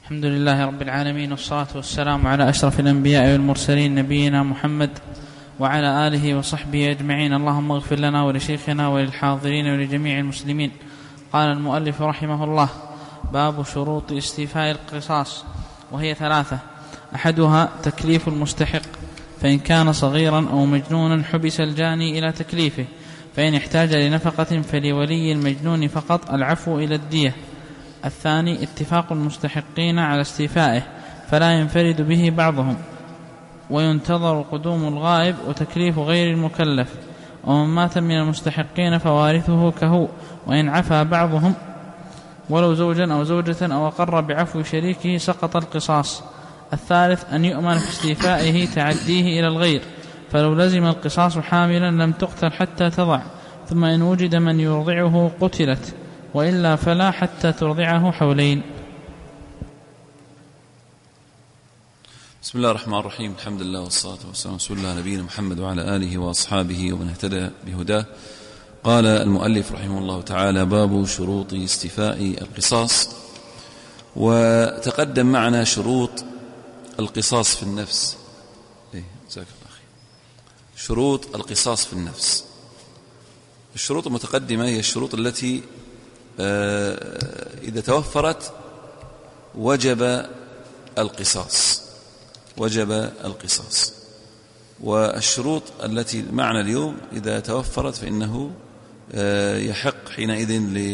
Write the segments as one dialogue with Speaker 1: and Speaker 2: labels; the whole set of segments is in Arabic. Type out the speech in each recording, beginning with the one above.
Speaker 1: الحمد لله رب العالمين، والصلاة والسلام على أشرف الأنبياء والمرسلين نبينا محمد وعلى آله وصحبه أجمعين. اللهم اغفر لنا ولشيخنا وللحاضرين ولجميع المسلمين. قال المؤلف رحمه الله: باب شروط استيفاء القصاص، وهي 3. أحدها تكليف المستحق، فإن كان صغيرا أو مجنونا حبس الجاني إلى تكليفه، فإن احتاج لنفقة فلولي المجنون فقط العفو إلى الدية. الثاني اتفاق المستحقين على استيفائه، فلا ينفرد به بعضهم، وينتظر قدوم الغائب وتكليف غير المكلف. ومن مات من المستحقين فوارثه كهو، وإن عفى بعضهم ولو زوجا أو زوجة أو أقر بعفو شريكه سقط القصاص. الثالث أن يؤمن في استيفائه تعديه إلى الغير، فلو لزم القصاص حاملا لم تقتل حتى تضع، ثم إن وجد من يرضعه قتلت، وإلا فلا حتى ترضعه حولين.
Speaker 2: بسم الله الرحمن الرحيم. الحمد لله والصلاة والسلام على رسول الله نبينا محمد وعلى آله وأصحابه ومن اهتدى بهداه. قال المؤلف رحمه الله تعالى: باب شروط استيفاء القصاص. وتقدم معنا شروط القصاص في النفس. شروط القصاص في النفس. الشروط المتقدمة هي الشروط التي إذا توفرت وجب القصاص. والشروط التي معنا اليوم إذا توفرت فإنه يحق حينئذ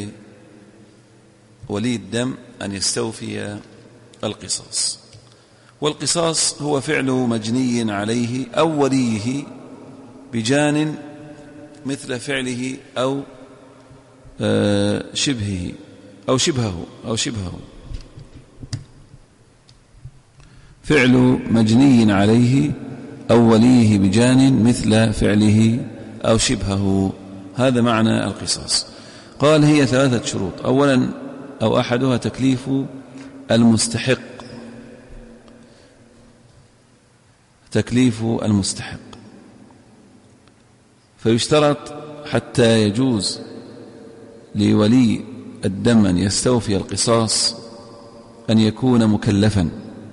Speaker 2: لولي الدم أن يستوفي القصاص. والقصاص هو فعل مجني عليه أو وليه بجان مثل فعله أو شبهه أو شبهه فعل مجني عليه أو وليه بجان مثل فعله أو شبهه. هذا معنى القصاص. قال: هي 3 شروط. أولا أو أحدها تكليف المستحق. فيشترط حتى يجوز لولي الدم أن يستوفي القصاص أن يكون مكلفا،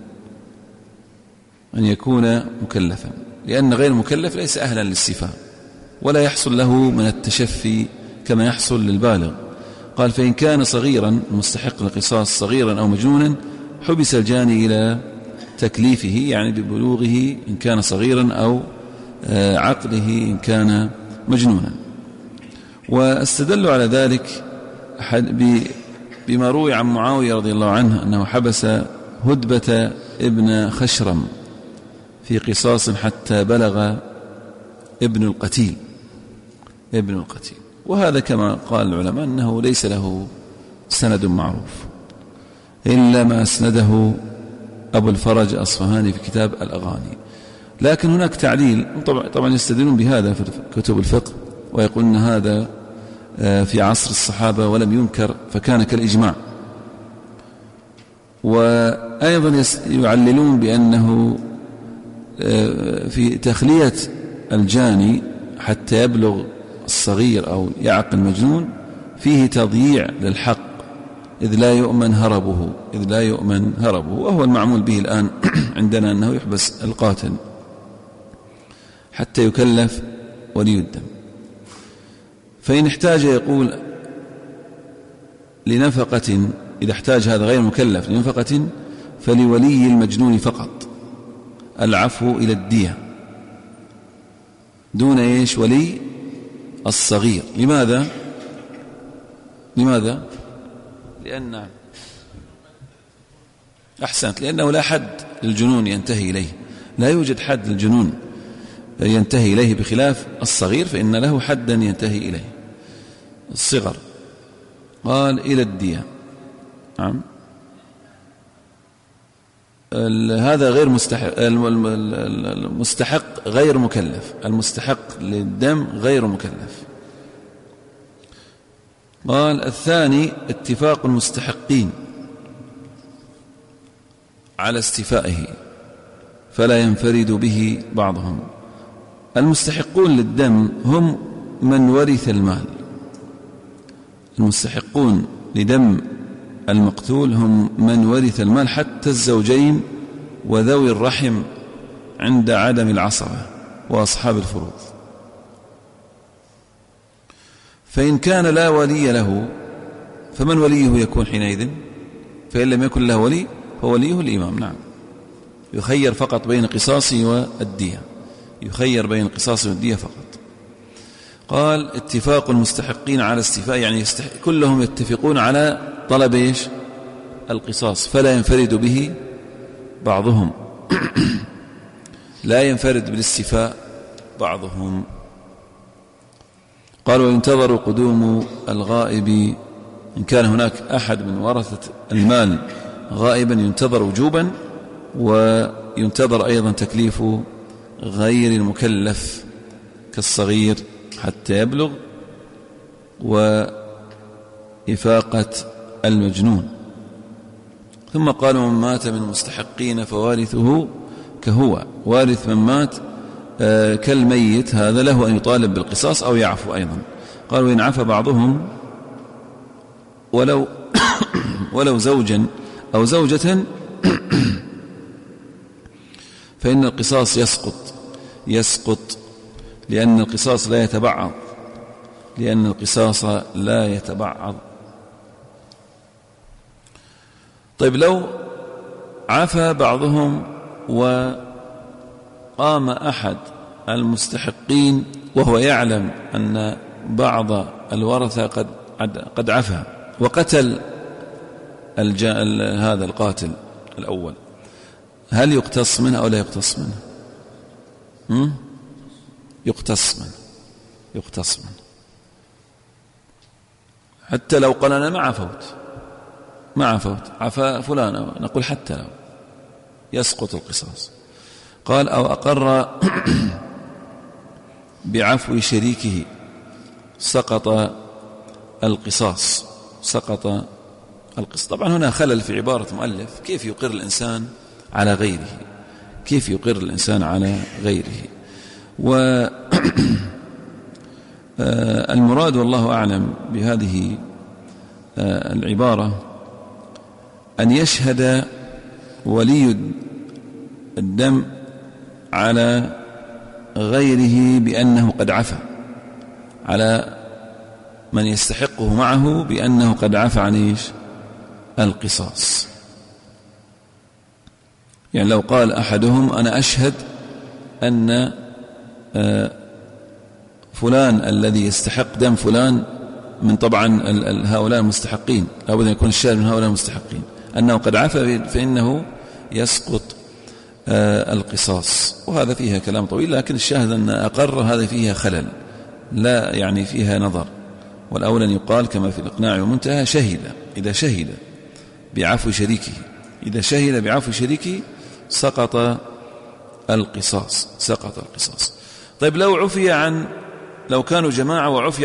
Speaker 2: لأن غير مكلف ليس أهلا للاستيفاء ولا يحصل له من التشفي كما يحصل للبالغ. قال: فإن كان صغيرا مستحق القصاص صغيرا أو مجنونا حبس الجاني إلى تكليفه، يعني ببلوغه إن كان صغيرا أو عقله إن كان مجنونا. واستدلوا على ذلك بما روي عن معاوية رضي الله عنه أنه حبس هدبة ابن خشرم في قصاص حتى بلغ ابن القتيل. وهذا كما قال العلماء أنه ليس له سند معروف إلا ما أسنده أبو الفرج الأصفهاني في كتاب الأغاني. لكن هناك تعليل، طبعا يستدلون بهذا في كتب الفقه ويقولون هذا في عصر الصحابة ولم ينكر فكان كالإجماع. وأيضا يعللون بأنه في تخلية الجاني حتى يبلغ الصغير أو يعقل المجنون فيه تضييع للحق، إذ لا يؤمن هربه، وهو المعمول به الآن عندنا أنه يحبس القاتل حتى يكلف ولي الدم. فإن احتاج يقول لنفقة، إذا احتاج هذا غير مكلف لنفقة فلولي المجنون فقط العفو إلى الدية دون ولي الصغير. لماذا؟ لأن أحسنت، لأنه لا حد للجنون ينتهي إليه، لا يوجد حد للجنون ينتهي إليه، بخلاف الصغير فإن له حدا ينتهي إليه الصغر. قال: إلى الدية. نعم، هذا غير مستحق، المستحق غير مكلف، المستحق للدم غير مكلف. قال: الثاني اتفاق المستحقين على استيفائه، فلا ينفرد به بعضهم. المستحقون للدم هم من ورث المال. المستحقون لدم المقتول هم من ورث المال حتى الزوجين وذوي الرحم عند عدم العصبة وأصحاب الفروض. فإن كان لا ولي له فمن وليه يكون حينئذ؟ فإن لم يكن له ولي فوليه الإمام. نعم، يخير فقط بين قصاصه والدية، يخير بين القصاص والدية فقط. قال اتفاق المستحقين على استيفاء، يعني كلهم يتفقون على طلب ايش؟ القصاص، فلا ينفرد به بعضهم لا ينفرد بالاستيفاء بعضهم. قال وينتظر قدوم الغائب إن كان هناك أحد من ورثة المال غائبا ينتظر وجوبا، وينتظر أيضا تكليف غير المكلف كالصغير حتى يبلغ، وإفاقة المجنون. ثم قالوا من مات من المستحقين فوارثه كهو، وارث من مات كالميت هذا له أن يطالب بالقصاص أو يعفو أيضا. قالوا إن عفى بعضهم ولو زوجا أو زوجة فإن القصاص يسقط لأن القصاص لا يتبعض. طيب لو عفى بعضهم وقام أحد المستحقين وهو يعلم أن بعض الورثة قد عفى وقتل هذا القاتل الأول، هل يقتص منه أو لا يقتص منه؟ يقتص منه حتى لو قال أنا ما عفوت عفا فلان، نقول حتى لو يسقط القصاص. قال أو أقر بعفو شريكه سقط القصاص. طبعا هنا خلل في عبارة مؤلف، كيف يقر الإنسان على غيره؟ والمراد والله أعلم بهذه العبارة أن يشهد ولي الدم على غيره بأنه قد عفى، على من يستحقه معه بأنه قد عفى عن القصاص. يعني لو قال أحدهم أنا أشهد أن فلان الذي يستحق دم فلان من طبعا هؤلاء المستحقين، لابد أن يكون الشاهد من هؤلاء المستحقين أنه قد عفى، فإنه يسقط القصاص. وهذا فيها كلام طويل، لكن الشاهد أن أقر هذا فيها خلل، لا يعني فيها نظر، والأولى أن يقال كما في الإقناع والمنتهى إذا شهد بعفو شريكه سقط القصاص. طيب لو كانوا جماعة وعفي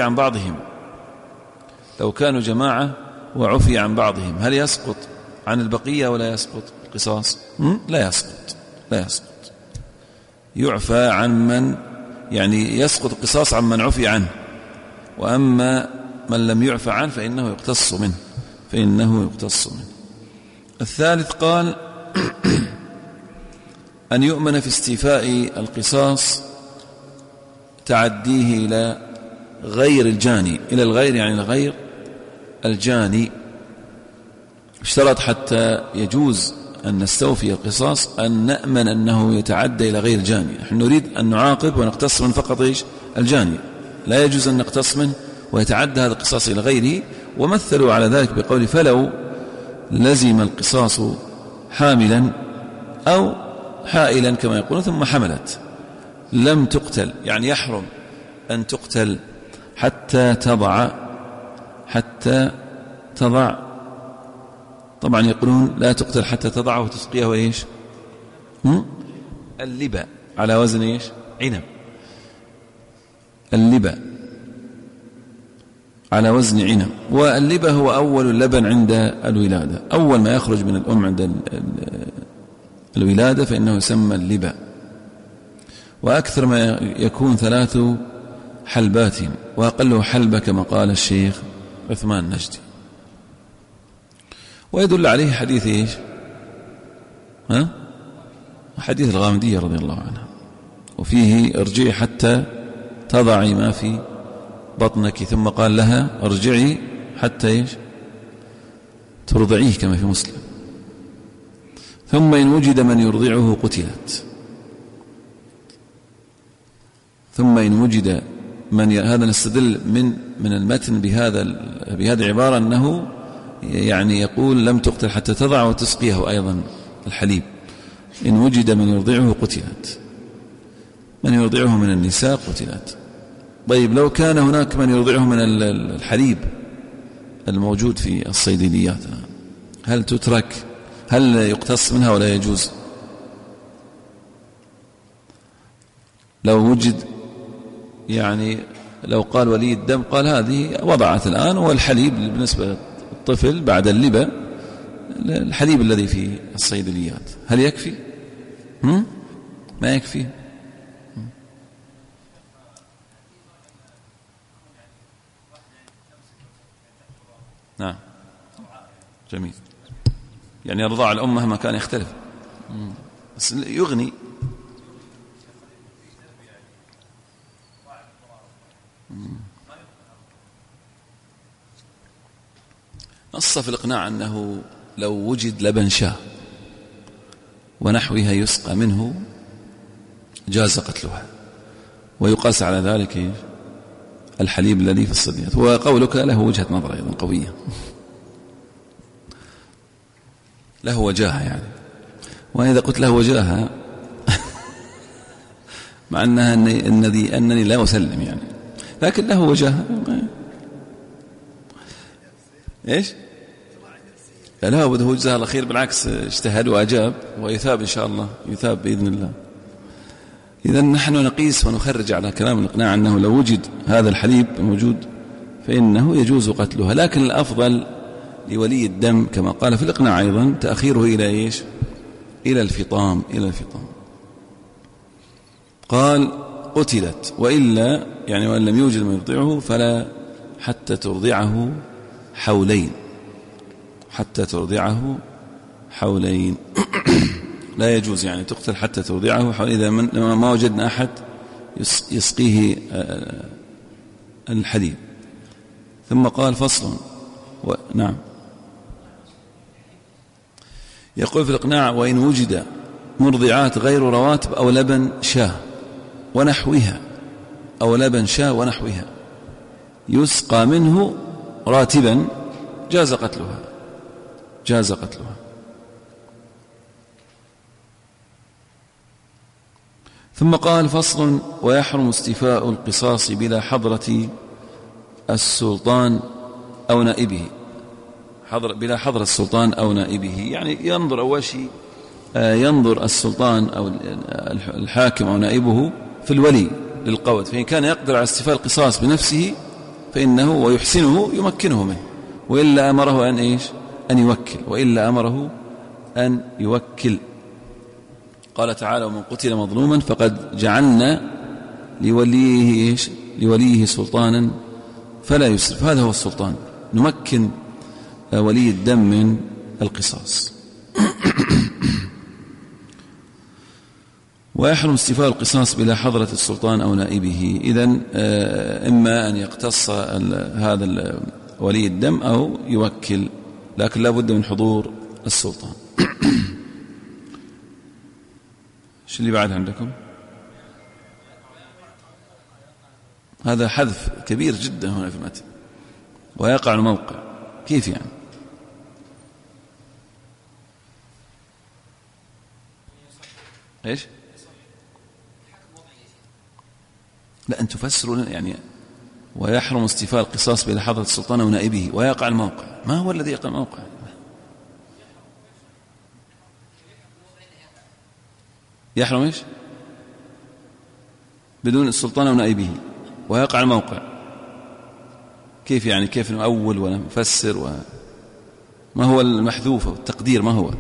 Speaker 2: عن بعضهم، هل يسقط عن البقية ولا يسقط القصاص؟ لا يسقط. يعفى عن من، يعني يسقط القصاص عن من عفي عنه، وأما من لم يعفى عنه فإنه يقتص منه. الثالث قال أن يؤمن في استيفاء القصاص تعديه إلى غير الجاني، يعني غير الجاني. اشترط حتى يجوز أن نستوفي القصاص أن نأمن أنه يتعدى إلى غير الجاني. نحن نريد أن نعاقب ونقتص من فقط الجاني، لا يجوز أن نقتص منه ويتعدى هذا القصاص إلى غيره. ومثلوا على ذلك بقول فلو لزم القصاص حاملا أو حائلا كما يقولون ثم حملت لم تقتل، يعني يحرم أن تقتل حتى تضع. طبعا يقولون لا تقتل حتى تضع وتسقيه اللبا على وزن عنب. اللبا على وزن عنب، واللبا هو أول اللبن عند الولادة، أول ما يخرج من الأم عند الولادة فإنه يسمى اللبا، وأكثر ما يكون 3 حلبات، وأقله حلبة كما قال الشيخ عثمان النجدي. ويدل عليه حديث إيش؟ حديث الغامدية رضي الله عنها، وفيه ارجعي حتى تضعي ما في بطنك، ثم قال لها ارجعي حتى إيش؟ ترضعيه كما في مسلم. ثم إن وجد من يرضعه قتلت. ثم إن وجد من هذا نستدل من المتن بهذه العبارة أنه يعني يقول لم تقتل حتى تضع وتسقيه أيضا الحليب. إن وجد من يرضعه قتلت، من يرضعه من النساء قتلت. طيب لو كان هناك من يرضعه من الحليب الموجود في الصيدليات، هل تترك؟ هل يقتص منها ولا يجوز؟ لو وجد يعني لو قال ولي الدم قال هذه وضعت الآن، والحليب بالنسبة للطفل بعد اللبة الحليب الذي في الصيدليات، هل يكفي؟ ما يكفي. نعم جميل. يعني رضاع الأم مهما كان يختلف، بس يغني. نص في الإقناع أنه لو وجد لبن شاة ونحوها يسقى منه جاز قتلها، ويقاس على ذلك الحليب الذي في الصيدليات. وقولك له وجهة نظر أيضا قوية، له وجاهة يعني. وإذا قلت له وجاهة مع أنها أنني لا أسلم يعني، لكن له وجاهة. إيش؟ لا هو وجهه الأخير بالعكس اجتهد وأجاب، ويثاب إن شاء الله، يثاب بإذن الله. إذن نحن نقيس ونخرج على كلام الإقناع أنه لو وجد هذا الحليب الموجود فإنه يجوز قتلها، لكن الأفضل لولي الدم كما قال في الإقناع أيضا تأخيره إلى إيش؟ إلى الفطام. قال قتلت، وإلا يعني وإن لم يوجد من يرضعه فلا حتى ترضعه حولين، حتى ترضعه حولين. لا يجوز يعني تقتل حتى ترضعه حولين إذا ما وجدنا أحد يسقيه الحليب. ثم قال فصل نعم. يقول في الإقناع وإن وجد مرضعات غير رواتب أو لبن شاه ونحوها، أو لبن شاه ونحوها يسقى منه راتبا جاز قتلها. ثم قال فصل ويحرم استيفاء القصاص بلا حضرة السلطان أو نائبه. بلا حضرة السلطان أو نائبه يعني ينظر أول شيء ينظر السلطان أو الحاكم أو نائبه في الولي للقود، فإن كان يقدر على استيفاء القصاص بنفسه فإنه ويحسنه يمكنه منه، وإلا أمره أن إيش؟ أن يوكل، وإلا أمره أن يوكل. قال تعالى ومن قتل مظلوما فقد جعلنا لوليه سلطانا فلا يسرف. هذا هو السلطان، نمكن ولي الدم من القصاص. ويحرم استيفاء القصاص بلا حضرة السلطان أو نائبه. إذن إما أن يقتص هذا ولي الدم أو يوكل، لكن لا بد من حضور السلطان. شو اللي بعد عندكم؟ هذا حذف كبير جدا هنا في المتن. ويقع الموقع كيف يعني؟ إيش؟ لا أن تفسروا يعني ويحرم استيفاء القصاص بلا حضرة السلطان ونائبه ويقع الموقع. ما هو الذي يقع الموقع؟ يحرم إيش؟ بدون السلطان ونائبه ويقع الموقع. كيف يعني؟ كيف نؤول ونفسر ما هو المحذوف والتقدير ما هو؟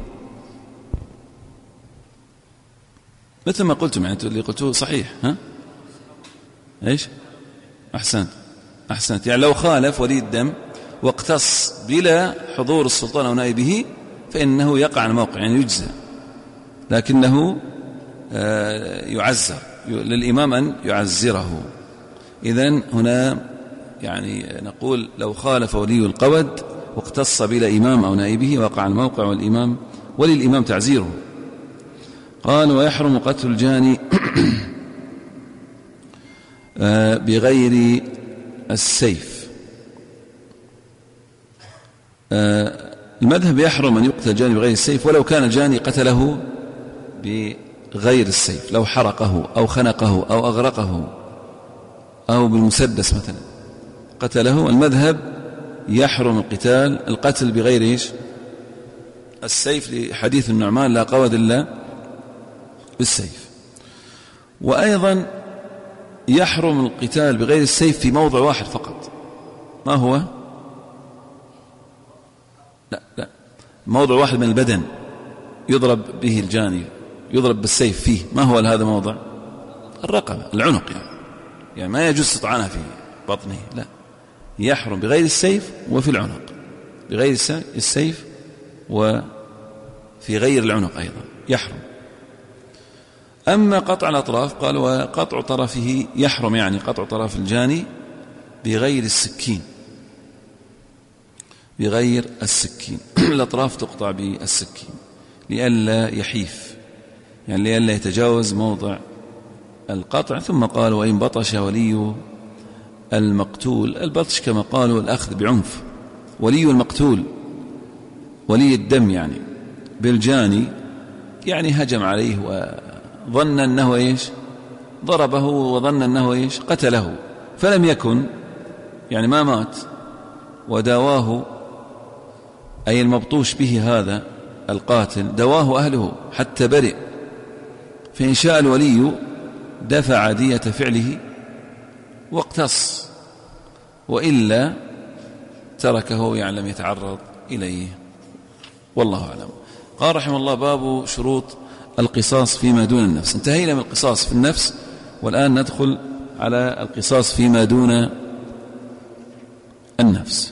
Speaker 2: مثل ما قلتم يعني اللي قلتوه صحيح. ها؟ إيش؟ أحسنت يعني لو خالف ولي الدم واقتص بلا حضور السلطان أو نائبه فإنه يقع عن الموقع، يعني يجزى، لكنه يعزر، للإمام أن يعزره. إذن هنا يعني نقول لو خالف ولي القود واقتص بلا إمام أو نائبه وقع عن الموقع، والإمام وللإمام تعزيره. قال: ويحرم قتل الجاني بغير السيف. المذهب يحرم أن يقتل الجاني بغير السيف ولو كان الجاني قتله بغير السيف، لو حرقه أو خنقه أو أغرقه أو بالمسدس مثلا قتله، المذهب يحرم القتل بغير إيش؟ السيف، لحديث النعمان: لا قود إلا بالسيف. وأيضا يحرم القتال بغير السيف في موضع واحد فقط. ما هو؟ لا، موضع واحد من البدن يضرب به الجاني، يضرب بالسيف فيه. ما هو هذا الموضع؟ الرقبة، العنق، يعني ما يجوز تطعنها في بطنه، لا، يحرم بغير السيف وفي العنق، بغير السيف وفي غير العنق أيضا يحرم. أما قطع الأطراف قال: وقطع طرفه يحرم، يعني قطع طرف الجاني بغير السكين، بغير السكين. الأطراف تقطع بالسكين لئلا يحيف، يعني لئلا يتجاوز موضع القطع. ثم قال: وإن بطش ولي المقتول. البطش كما قالوا الأخذ بعنف. ولي المقتول ولي الدم يعني بالجاني، يعني هجم عليه وظن أنه إيش؟ ضربه، وظن أنه إيش؟ قتله، فلم يكن، يعني ما مات، وداواه أي المبطوش به هذا القاتل دواه أهله حتى برئ، فإن شاء الولي دفع دية فعله واقتص، وإلا تركه، يعني لم يتعرض إليه. والله أعلم. قال رحمه الله: باب شروط القصاص فيما دون النفس. انتهينا من القصاص في النفس، والآن ندخل على القصاص فيما دون النفس.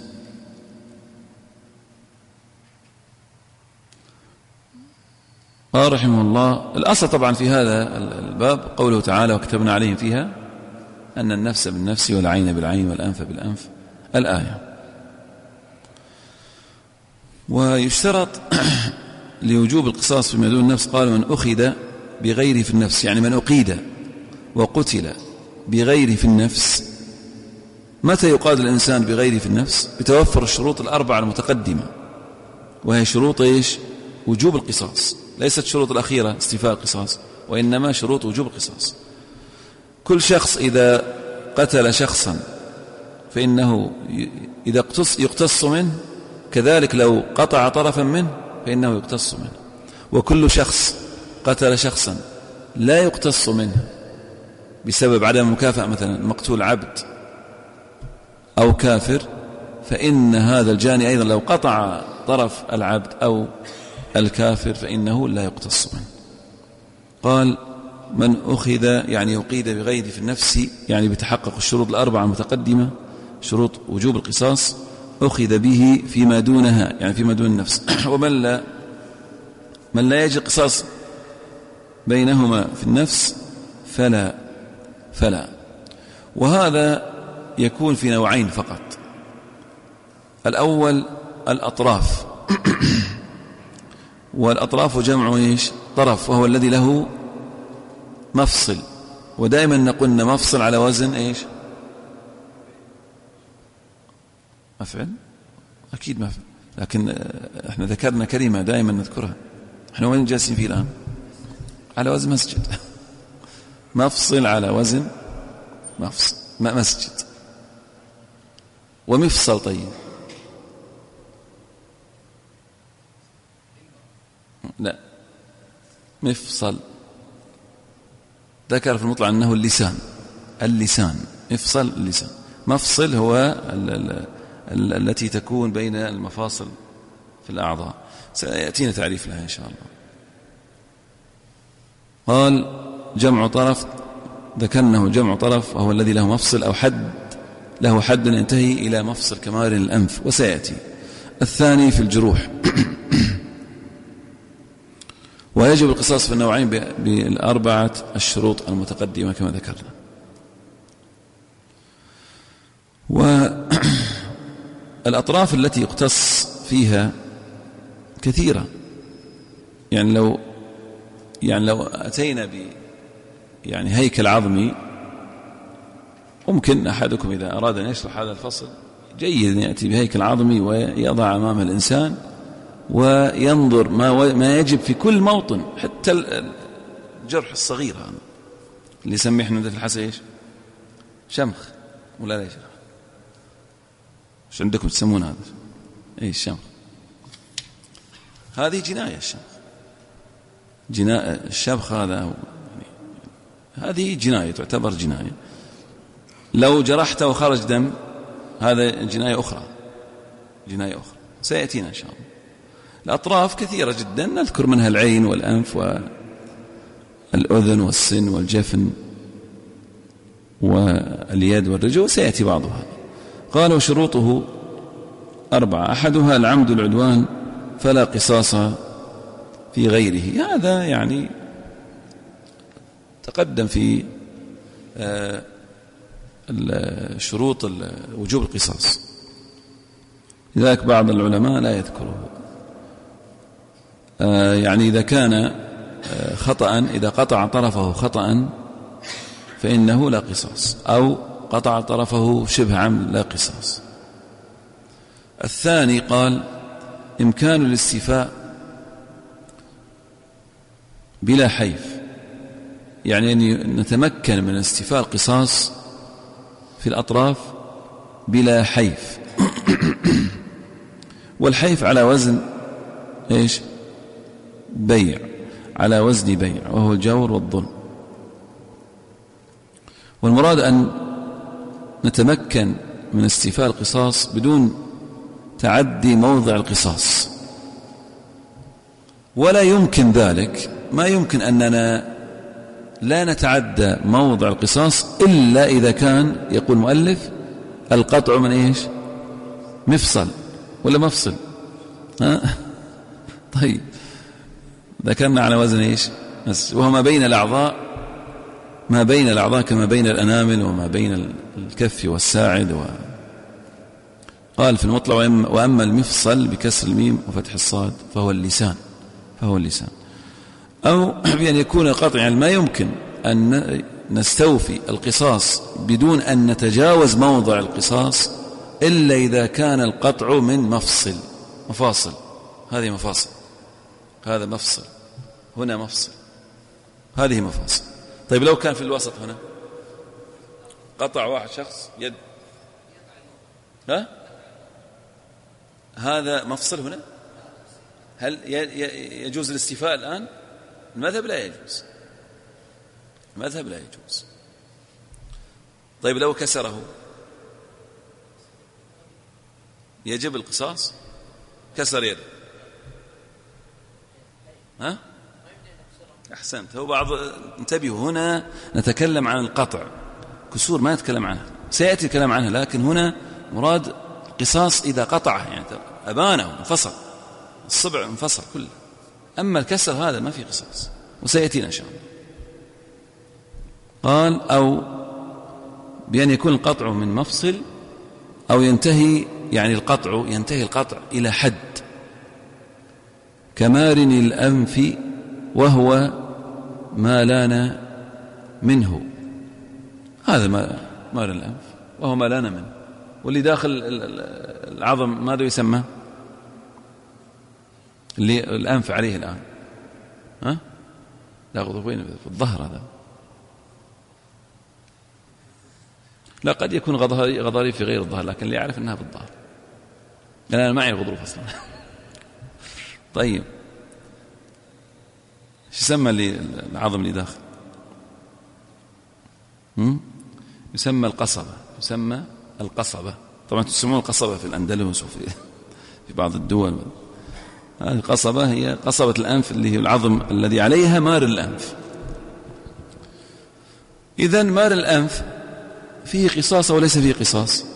Speaker 2: قال رحمه الله: الأصل طبعا في هذا الباب قوله تعالى: وكتبنا عليهم فيها أن النفس بالنفس والعين بالعين والأنف بالأنف، الآية. ويشترط لوجوب القصاص فيما دون النفس، قال: من أخذ بغيره في النفس، يعني من أقيد وقتل بغيره في النفس. متى يقاد الإنسان بغيره في النفس؟ بتوفر الشروط الأربعة المتقدمة، وهي شروط إيش؟ وجوب القصاص، ليست شروط الأخيرة استيفاء القصاص، وإنما شروط وجوب القصاص. كل شخص إذا قتل شخصا فإنه إذا يقتص منه، كذلك لو قطع طرفا منه فإنه يقتص منه. وكل شخص قتل شخصا لا يقتص منه بسبب عدم المكافأة، مثلا مقتول عبد أو كافر، فإن هذا الجاني أيضا لو قطع طرف العبد أو الكافر فإنه لا يقتص منه. قال: من أخذ، يعني يقيد بغيره في النفس، يعني بتحقق الشروط الأربعة المتقدمة، شروط وجوب القصاص، أخذ به فيما دونها، يعني فيما دون النفس. ومن لا يجري قصاص بينهما في النفس فلا. وهذا يكون في نوعين فقط. الأول الأطراف، والأطراف جمع إيش؟ طرف، وهو الذي له مفصل. ودائما نقول إن مفصل على وزن إيش؟ مفعل؟ أكيد مفعل، لكن احنا ذكرنا كلمة دائما نذكرها. احنا وين جالسين فيه الآن؟ على وزن مسجد. مفصل على وزن مفصل مسجد. ومفصل، طيب لا، مفصل ذكر في المطلع أنه اللسان مفصل اللسان. مفصل هو التي تكون بين المفاصل في الأعضاء، سيأتينا تعريف لها إن شاء الله. قال: جمع طرف، ذكرناه جمع طرف، وهو الذي له مفصل أو حد له حد ينتهي إلى مفصل كمار الأنف، وسيأتي. الثاني في الجروح. ويجب القصاص في النوعين بالأربعة الشروط المتقدمة كما ذكرنا. والأطراف التي يقتص فيها كثيرة، يعني لو أتينا يعني هيكل عظمي، ممكن أحدكم إذا أراد أن يشرح هذا الفصل جيد أن يأتي بهيكل عظمي ويضع أمام الإنسان وينظر ما يجب في كل موطن، حتى الجرح الصغير هذا اللي يسميه احنا في الحسا ايش؟ شمخ ولا لا؟ ايش عندكم تسمون هذا؟ ايش الشمخ؟ هذه جناية. الشمخ الشمخ هذا يعني هذه جناية، تعتبر جناية. لو جرحته وخرج دم هذا جناية أخرى، سيأتينا إن شاء الله. الأطراف كثيرة جدا، نذكر منها العين والأنف والأذن والسن والجفن واليد والرجل، سيأتي بعضها. قال وشروطه 4: أحدها العمد العدوان فلا قصاص في غيره. هذا يعني تقدم في شروط وجوب القصاص، لذلك بعض العلماء لا يذكره. يعني إذا كان خطأ، إذا قطع طرفه خطأ فإنه لا قصاص، أو قطع طرفه شبه عمد لا قصاص. الثاني قال إمكان الاستيفاء بلا حيف، يعني أن نتمكن من استيفاء القصاص في الأطراف بلا حيف. والحيف على وزن إيش؟ بيع، على وزن بيع، وهو الجور والظلم. والمراد أن نتمكن من استيفاء القصاص بدون تعدي موضع القصاص، ولا يمكن ذلك، ما يمكن أننا لا نتعدى موضع القصاص إلا إذا كان، يقول المؤلف، القطع من إيش؟ مفصل ولا مفصل؟ طيب ذكرنا على وزن إيش؟ وهو ما بين الأعضاء، ما بين الأعضاء كما بين الأنامل وما بين الكف والساعد. قال في المطلع وأما المفصل بكسر الميم وفتح الصاد فهو اللسان، أو بأن يكون القطع، يعني ما يمكن أن نستوفي القصاص بدون أن نتجاوز موضع القصاص إلا إذا كان القطع من مفاصل. هذه مفاصل، هذا مفصل، هنا مفصل، هذه مفاصل. طيب لو كان في الوسط هنا قطع واحد شخص يد، هذا مفصل هنا، هل يجوز الاستيفاء الآن؟ المذهب لا يجوز. طيب لو كسره يجب القصاص؟ كسر يده، أحسنت. هو بعض، انتبهوا، هنا نتكلم عن القطع، كسور ما نتكلم عنها، سيأتي الكلام عنها، لكن هنا مراد قصاص إذا قطعه، يعني أبانه انفصل، الصبع انفصل كله. أما الكسر هذا ما في قصاص، وسيأتينا إن شاء الله. قال أو بأن يكون القطع من مفصل، أو ينتهي، يعني ينتهي القطع إلى حد كمارن الأنف، وهو ما لان منه. هذا مارن الأنف وهو ما لان منه، واللي داخل العظم ماذا يسمى؟ اللي الأنف عليه الآن، لا وين في الظهر هذا، لا قد يكون غضاريف في غير الظهر، لكن اللي يعرف أنها في الظهر، لأن أنا معي غضروف أصلا. طيب ايش يسمى العظم اللي داخل؟ يسمى القصبة. طبعا تسمون القصبة في الأندلس وفي بعض الدول. هذه القصبة هي قصبة الأنف، اللي هي العظم الذي عليها مار الأنف. إذن مار الأنف فيه قصاص أو ليس فيه قصاص؟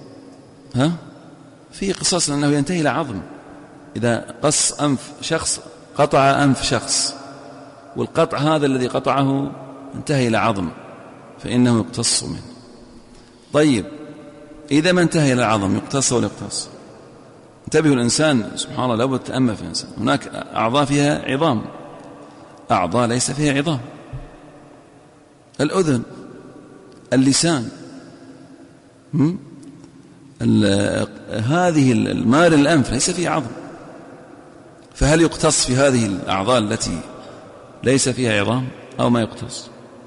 Speaker 2: فيه قصاص لأنه ينتهي إلى عظم. إذا قص أنف شخص قطع أنف شخص، والقطع هذا الذي قطعه انتهى إلى عظم، فإنه يقتص منه. طيب إذا ما انتهى إلى العظم يقتص ولا يقتص؟ انتبهوا، الإنسان سبحان الله لابد تأمل في الإنسان. هناك أعضاء فيها عظام، أعضاء ليس فيها عظام. الأذن، اللسان، هذه المار الأنف ليس فيها عظم، فهل يقتص في هذه الأعضاء التي ليس فيها عظام أو ما يقتص؟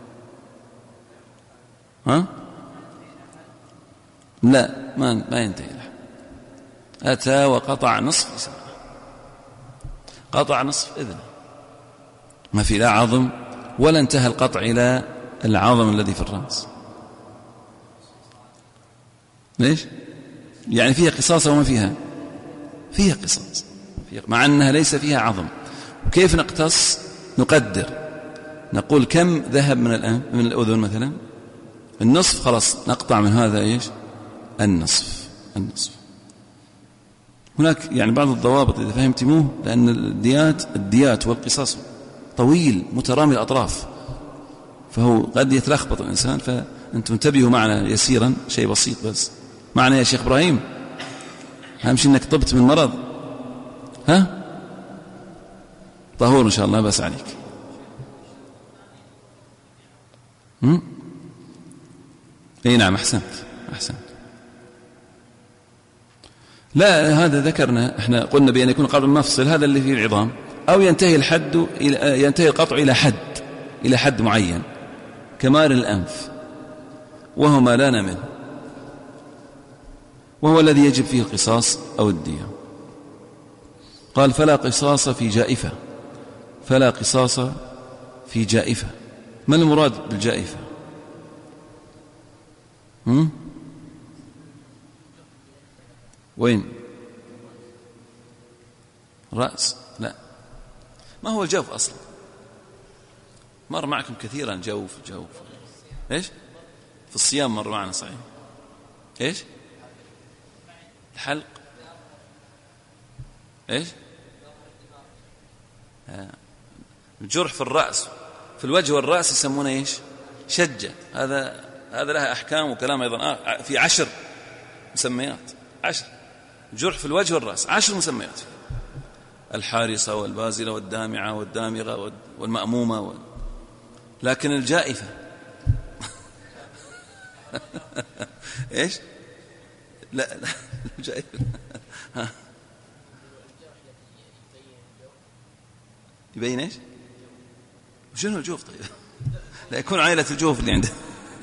Speaker 2: لا، ما ينتهي له. أتى وقطع نصف لسانه، قطع نصف إذنه، ما في لا عظم ولا انتهى القطع إلى العظم الذي في الرأس. ليش؟ يعني فيها قصاص وما فيها؟ فيها قصاص، مع أنها ليس فيها عظم. وكيف نقتص؟ نقدر، نقول كم ذهب من الأذن مثلا، النصف، خلاص نقطع من هذا إيش؟ النصف. هناك يعني بعض الضوابط إذا فهمتموه، لأن الديات والقصاص طويل مترامي الأطراف، فهو قد يتلخبط الإنسان. فأنتم انتبهوا معنا يسيرا، شيء بسيط بس معنا يا شيخ إبراهيم. أهم شيء أنك طبت من مرض، طهور إن شاء الله، بس عليك. اي نعم، أحسنت. لا، هذا ذكرنا، احنا قلنا بأن يكون قطع المفصل هذا اللي فيه العظام، أو ينتهي القطع إلى حد معين كمار الأنف، وهو ما لنا منه، وهو الذي يجب فيه القصاص أو الدية. قال فلا قصاص في جائفة. فلا قصاص في جائفة. ما المراد بالجائفة؟ وين؟ رأس؟ لا، ما هو الجوف أصلا؟ مر معكم كثيرا جوف. إيش؟ في الصيام مر معنا، صحيح. إيش؟ الحلق. إيش؟ الجرح في الرأس، في الوجه والرأس يسمونه إيش؟ شجة. هذا لها أحكام وكلام أيضا. في 10 مسميات، 10 جرح في الوجه والرأس، 10 مسميات: الحارصة والبازلة والدامعة والدامغة والمأمومة لكن الجائفة إيش؟ لا الجائفة يبين إيش؟ شنو الجوف؟ طيب لا يكون عائلة الجوف اللي عنده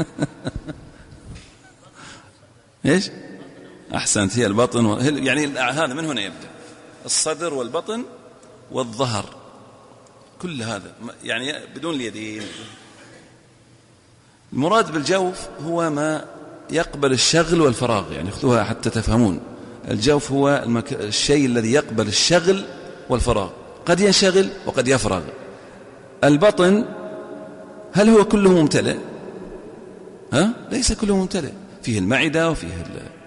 Speaker 2: إيش؟ أحسنت، هي البطن يعني هذا من هنا يبدأ، الصدر والبطن والظهر، كل هذا يعني بدون اليدين. المراد بالجوف هو ما يقبل الشغل والفراغ، يعني خذوها حتى تفهمون. الجوف هو الشيء الذي يقبل الشغل والفراغ، قد ينشغل وقد يفرغ. البطن هل هو كله ممتلئ؟ ليس كله ممتلئ، فيه المعدة وفيه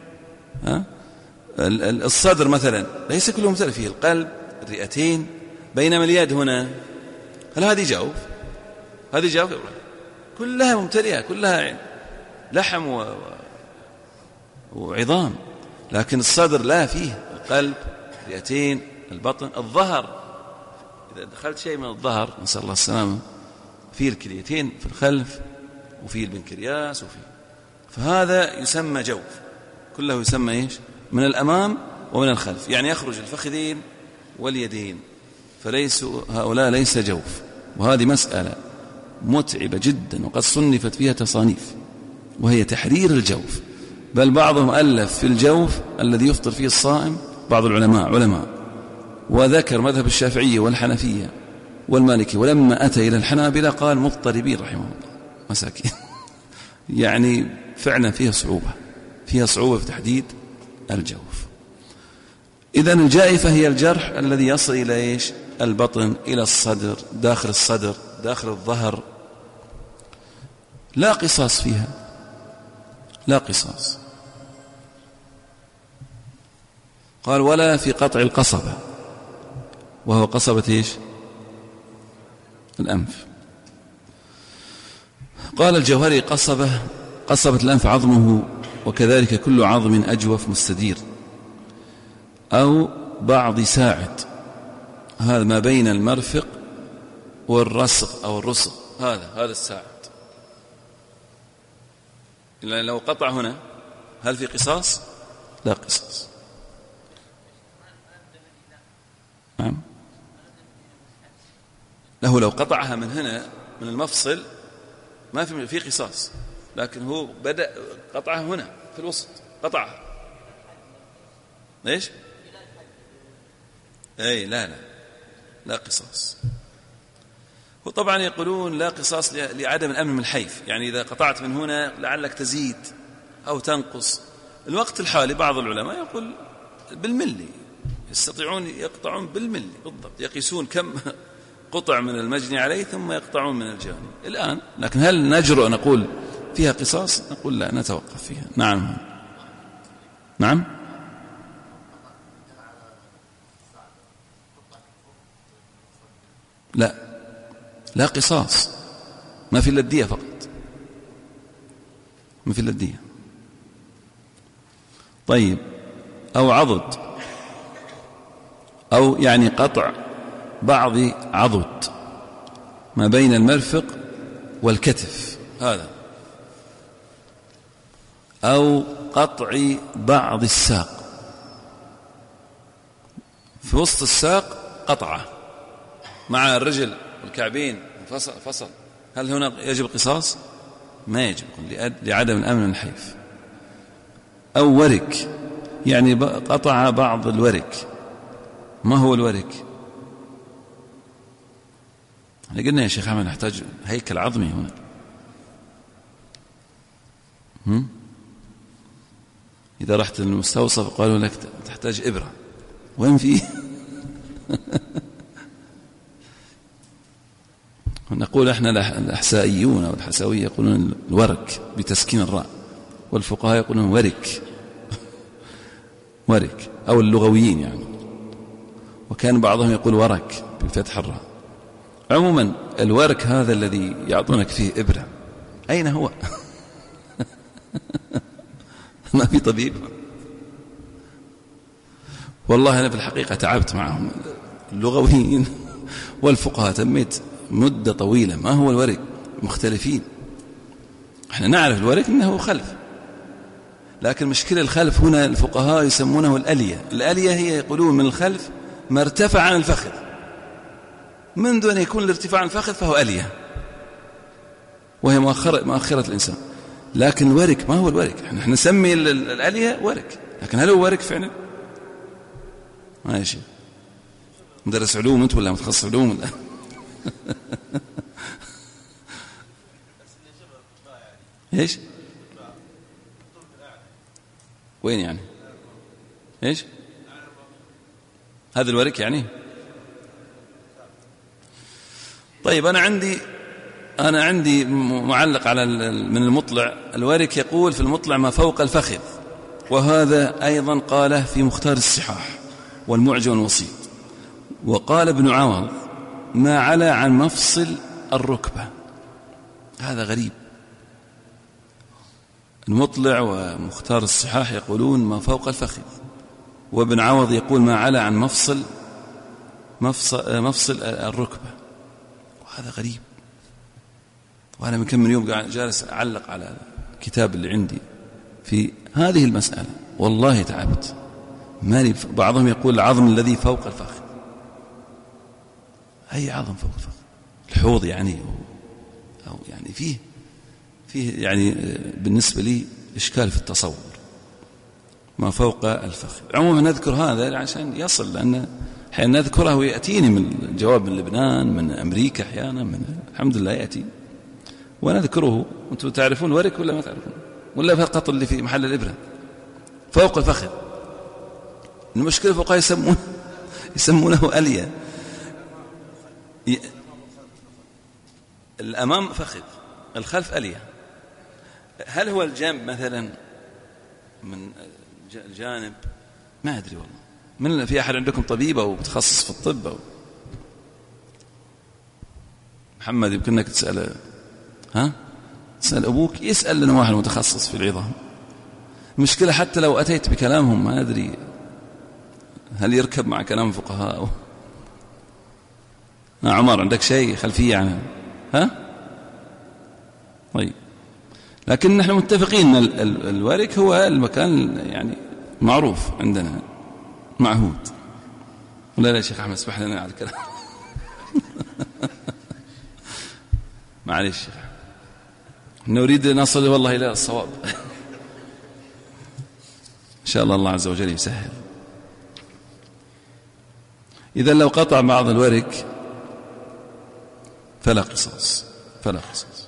Speaker 2: الصدر مثلا ليس كله ممتلئ، فيه القلب، الرئتين. بينما اليد هنا، هل هذه جوف؟ هذه جوف كلها ممتلئة، كلها لحم وعظام. لكن الصدر لا، فيه القلب، الرئتين، البطن، الظهر. إذا دخلت شيء من الظهر نسأل الله السلامة، فيه الكليتين في الخلف، وفيه البنكرياس، فهذا يسمى جوف، كله يسمى إيش؟ من الأمام ومن الخلف، يعني يخرج الفخذين واليدين، فليسوا هؤلاء ليس جوف. وهذه مسألة متعبة جدا، وقد صنفت فيها تصانيف، وهي تحرير الجوف. بل بعضهم ألف في الجوف الذي يفطر فيه الصائم، بعض علماء، وذكر مذهب الشافعية والحنفية والمالكي، ولما أتى إلى الحنابلة قال مضطربين رحمه الله، مساكين يعني فعلا فيها صعوبة في تحديد الجوف. إذن الجائفة هي الجرح الذي يصل إلى إيش؟ البطن، إلى الصدر، داخل الصدر، داخل الظهر، لا قصاص فيها. لا قصاص. قال ولا في قطع القصبة، وهو قصبة إيش؟ الأنف. قال الجوهري قصبة الأنف عظمه، وكذلك كل عظم أجوف مستدير أو بعض ساعد، هذا ما بين المرفق والرسغ أو الرسغ، هذا الساعد. لو قطع هنا هل في قصاص؟ لا قصاص. نعم. لو قطعها من هنا من المفصل ما في قصاص، لكن هو بدأ قطعها هنا في الوسط، قطعها ليش؟ أي لا قصاص. وطبعا يقولون لا قصاص لعدم الأمن من الحيف، يعني إذا قطعت من هنا لعلك تزيد أو تنقص. الوقت الحالي بعض العلماء يقول بالملي، يستطيعون يقطعون بالملي بالضبط، يقيسون كم قطع من المجني عليه ثم يقطعون من الجاني الآن. لكن هل نجرؤ نقول فيها قصاص؟ نقول لا، نتوقف فيها. نعم. لا قصاص، ما في إلا الدية فقط، ما في إلا الدية. طيب، أو عضد، أو يعني قطع بعض عضد ما بين المرفق والكتف، هذا، أو قطع بعض الساق، في وسط الساق قطعة مع الرجل والكعبين فصل، هل هنا يجب القصاص؟ ما يجب، لعدم الأمن من الحيف. أو ورك، يعني قطع بعض الورك. ما هو الورك؟ قلنا يا شيخ أحمد نحتاج هيكل عظمي هنا. إذا رحت للمستوصف قالوا لك تحتاج إبرة، وين فيه؟ نقول احنا الأحسائيون أو الحساوية يقولون الورك بتسكين الراء، والفقهاء يقولون ورك أو اللغويين يعني، وكان بعضهم يقول ورك بفتح الراء. عموما الورك هذا الذي يعطونك فيه إبرة، أين هو؟ ما في طبيب. والله أنا في الحقيقة تعبت معهم اللغويين والفقهاء، تميت مدة طويلة. ما هو الورك؟ مختلفين. احنا نعرف الورك انه خلف، لكن مشكلة الخلف هنا الفقهاء يسمونه الألية. الألية هي يقولون من الخلف ما ارتفع عن الفخذ، منذ أن يكون الارتفاع عن الفخذ فهو ألية، وهي مؤخرة الإنسان. لكن الورك ما هو الورك؟ احنا نسمي الألية ورك، لكن هل هو ورك فعلا؟ ما يا شيء مدرس علوم أنت ولا متخصص علوم ولا؟ ايش؟ وين يعني؟ ايش؟ هذا الورك يعني؟ طيب أنا عندي معلق على من المطلع. الورك يقول في المطلع ما فوق الفخذ، وهذا أيضا قاله في مختار الصحاح والمعجم الوسيط. وقال ابن عوض ما علا عن مفصل الركبة. هذا غريب. المطلع ومختار الصحاح يقولون ما فوق الفخذ، وابن عوض يقول ما علا عن مفصل الركبة، وهذا غريب. وأنا من كم من يوم جالس أعلق على الكتاب اللي عندي في هذه المسألة، والله تعبت. بعضهم يقول العظم الذي فوق الفخذ. أي عظم فوق الفخذ؟ الحوض يعني، أو يعني فيه يعني بالنسبة لي إشكال في التصور ما فوق الفخذ. عموما نذكر هذا عشان يصل، لأن حين نذكره ويأتيني من الجواب من لبنان، من أمريكا أحيانا، الحمد لله يأتي ونذكره. أنتم تعرفون الورك ولا ما تعرفون؟ ولا فقط اللي في محل الإبرة فوق الفخذ؟ المشكلة فوقها يسمونه ألية. الأمام فخذ، الخلف ألية. هل هو الجنب مثلا من الجانب؟ ما أدري والله. من في أحد عندكم طبيب أو متخصص في الطب أو محمد يمكن أنك تسأل؟ ها؟ تسأل أبوك، يسأل لنا واحد متخصص في العظام. المشكلة حتى لو أتيت بكلامهم ما أدري هل يركب مع كلام الفقهاء أو عمر عندك شيء خلفية عنه؟ ها؟ طيب، لكن نحن متفقين أن الورك هو المكان يعني معروف عندنا معهود. ولا لا يا شيخ أحمد اسمح لنا على الكلام معليش شيخ، نريد نصل والله إلى الصواب إن شاء الله عز وجل يسهل. إذا لو قطع بعض الورك فلا قصاص، فلا قصاص.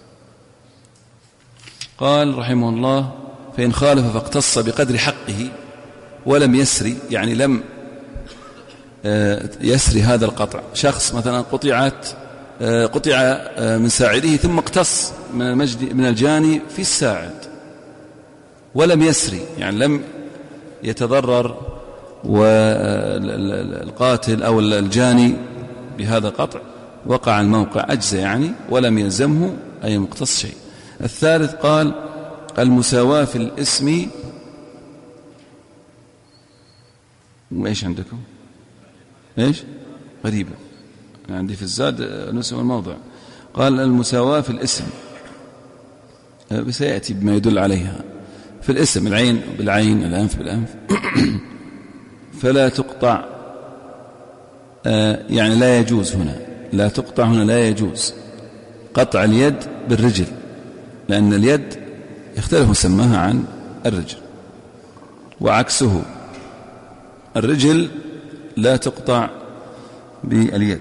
Speaker 2: قال رحمه الله: فإن خالف فاقتص بقدر حقه ولم يسري، يعني لم يسري هذا القطع. شخص مثلا قطع من ساعده ثم اقتص من الجاني في الساعد ولم يسري، يعني لم يتضرر والقاتل أو الجاني بهذا القطع، وقع الموقع أجزى يعني ولم يلزمه أي مقتص شيء. الثالث قال: المساواة في الاسم. وإيش عندكم؟ إيش؟ غريبة عندي في الزاد نسم الموضع. قال: المساواة في الاسم، سيأتي بما يدل عليها. في الاسم العين بالعين، الأنف بالأنف فلا تقطع، يعني لا يجوز هنا، لا تقطع هنا، لا يجوز قطع اليد بالرجل، لأن اليد يختلف مسماها عن الرجل، وعكسه الرجل لا تقطع باليد.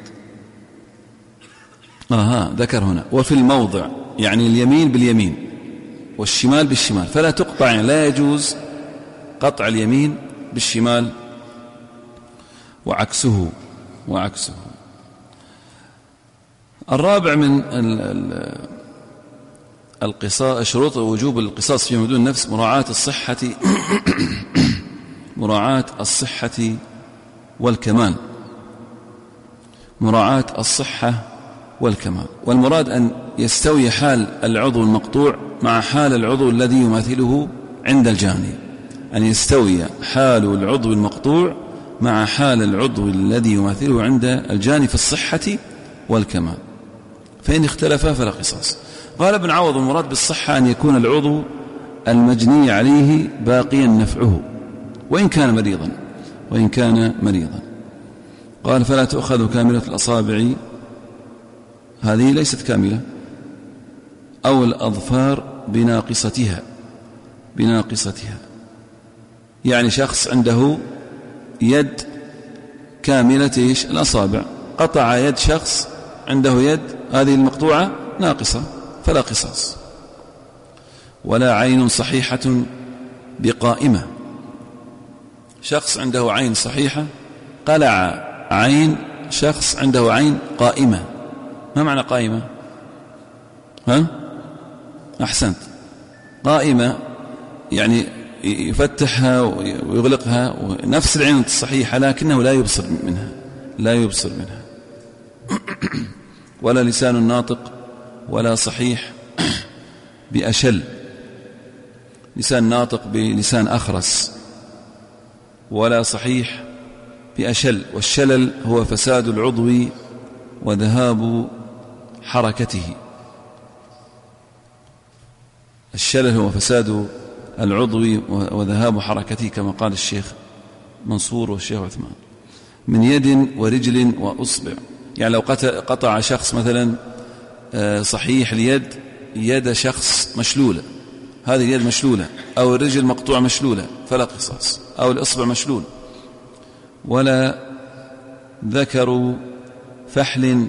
Speaker 2: ذكر هنا وفي الموضع، يعني اليمين باليمين والشمال بالشمال، فلا تقطع، يعني لا يجوز قطع اليمين بالشمال وعكسه. الرابع من القصاص، شروط وجوب القصاص في حدود النفس: مراعاة الصحة والكمال. مراعاة الصحة والكمال، والمراد أن يستوي حال العضو المقطوع مع حال العضو الذي يماثله عند الجاني، أن يستوي حال العضو المقطوع مع حال العضو الذي يماثله عند الجاني في الصحة والكمال، فإن اختلفا فلا قصاص. قال ابن عوض: المراد بالصحة أن يكون العضو المجني عليه باقيا نفعه وإن كان مريضا. قال: فلا تؤخذ كاملة الأصابع، هذه ليست كاملة، أو الأظفار بناقصتها، يعني شخص عنده يد كاملة الأصابع، قطع يد شخص عنده يد هذه المقطوعة ناقصة فلا قصاص. ولا عين صحيحة بقائمة، شخص عنده عين صحيحة قلع عين شخص عنده عين قائمة. ما معنى قائمة؟ أحسنت، قائمة يعني يفتحها ويغلقها، ونفس العين الصحيحة لكنه لا يبصر منها ولا لسان ناطق ولا صحيح بأشل، لسان ناطق بلسان أخرس، ولا صحيح بأشل. والشلل هو فساد العضو وذهاب حركته. الشلل هو فساد العضو وذهاب حركته، كما قال الشيخ منصور والشيخ عثمان. من يد ورجل وأصبع، يعني لو قطع شخص مثلا صحيح اليد، يد شخص مشلولة، هذه اليد مشلولة، أو الرجل مقطوع مشلولة فلا قصاص، أو الإصبع مشلول. ولا ذكر فحل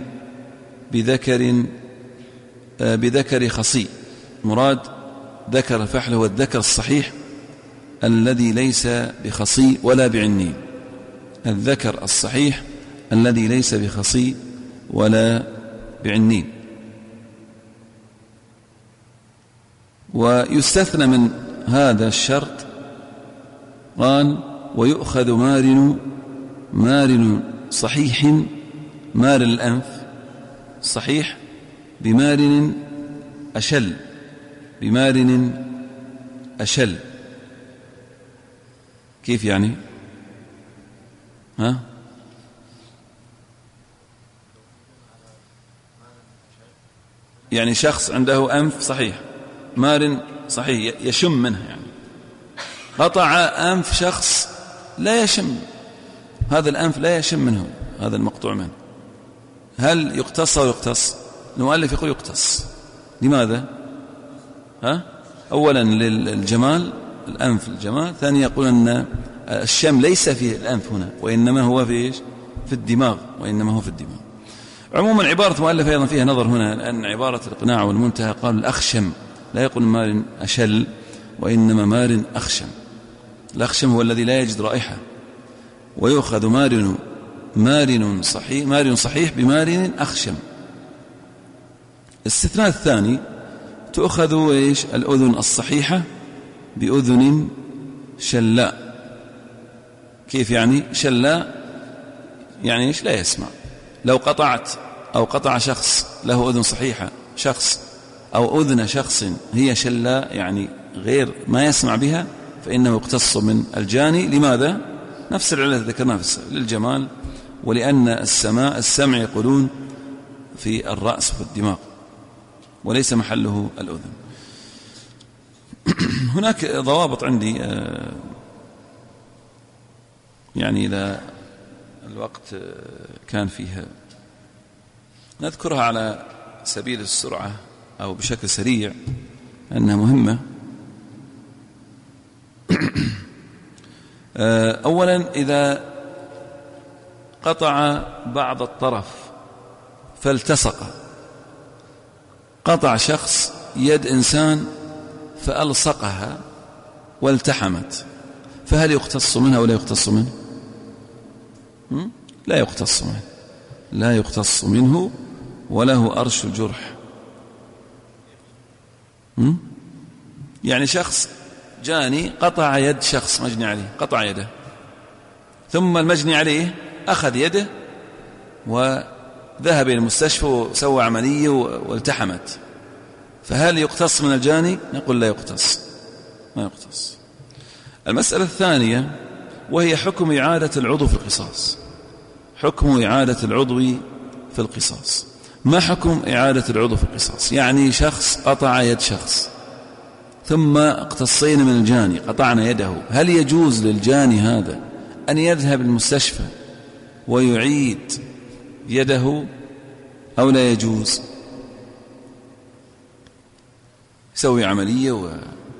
Speaker 2: بذكر خصي، مراد ذكر الفحل هو الذكر الصحيح الذي ليس بخصي ولا بعنين، الذكر الصحيح الذي ليس بخصي ولا بعنين. ويستثنى من هذا الشرط، قال ويؤخذ مارن صحيح، مارن الأنف صحيح بمارن أشل. كيف يعني؟ يعني شخص عنده أنف صحيح، مارن صحيح يشم منه، يعني قطع أنف شخص لا يشم، هذا الأنف لا يشم منه، هذا المقطوع منه، هل يقتص أو يقتص؟ المؤلف يقول يقتص. لماذا؟ أولا للجمال، الأنف الجمال. ثانيا يقول أن الشم ليس في الأنف هنا، وإنما هو في الدماغ، عموما عبارة مؤلف أيضا فيها نظر هنا، لأن عبارة الإقناع والمنتهى قال الأخشم، لا يقول مار أشل، وإنما مار أخشم. الأخشم هو الذي لا يجد رائحة. ويؤخذ مار صحيح بمار أخشم. الاستثناء الثاني تؤخذ الأذن الصحيحة بأذن شلاء. كيف يعني شلاء؟ يعني لا يسمع. لو قطعت أو قطع شخص له أذن صحيحة، شخص أو أذن شخص هي شلاء، يعني غير ما يسمع بها، فإنه يقتص من الجاني. لماذا؟ نفس العلة ذكرناها للجمال، ولأن السمع يقولون في الرأس وفي الدماغ، وليس محله الأذن. هناك ضوابط عندي، يعني إذا الوقت كان فيها نذكرها على سبيل السرعة أو بشكل سريع، أنها مهمة. أولا إذا قطع بعض الطرف فالتصق، قطع شخص يد إنسان فألصقها والتحمت، فهل يقتص منها ولا يقتص منه؟ لا يقتص منه وله أرش الجرح. يعني شخص جاني قطع يد شخص مجني عليه، قطع يده، ثم المجني عليه أخذ يده وذهب إلى المستشفى وسوى عملية والتحمت، فهل يقتص من الجاني؟ نقول لا يقتص، ما يقتص. المسألة الثانية وهي حكم إعادة العضو في القصاص. حكم إعادة العضو في القصاص. ما حكم إعادة العضو في القصاص؟ يعني شخص قطع يد شخص ثم اقتصينا من الجاني، قطعنا يده، هل يجوز للجاني هذا أن يذهب المستشفى ويعيد يده أو لا يجوز؟ يسوي عملية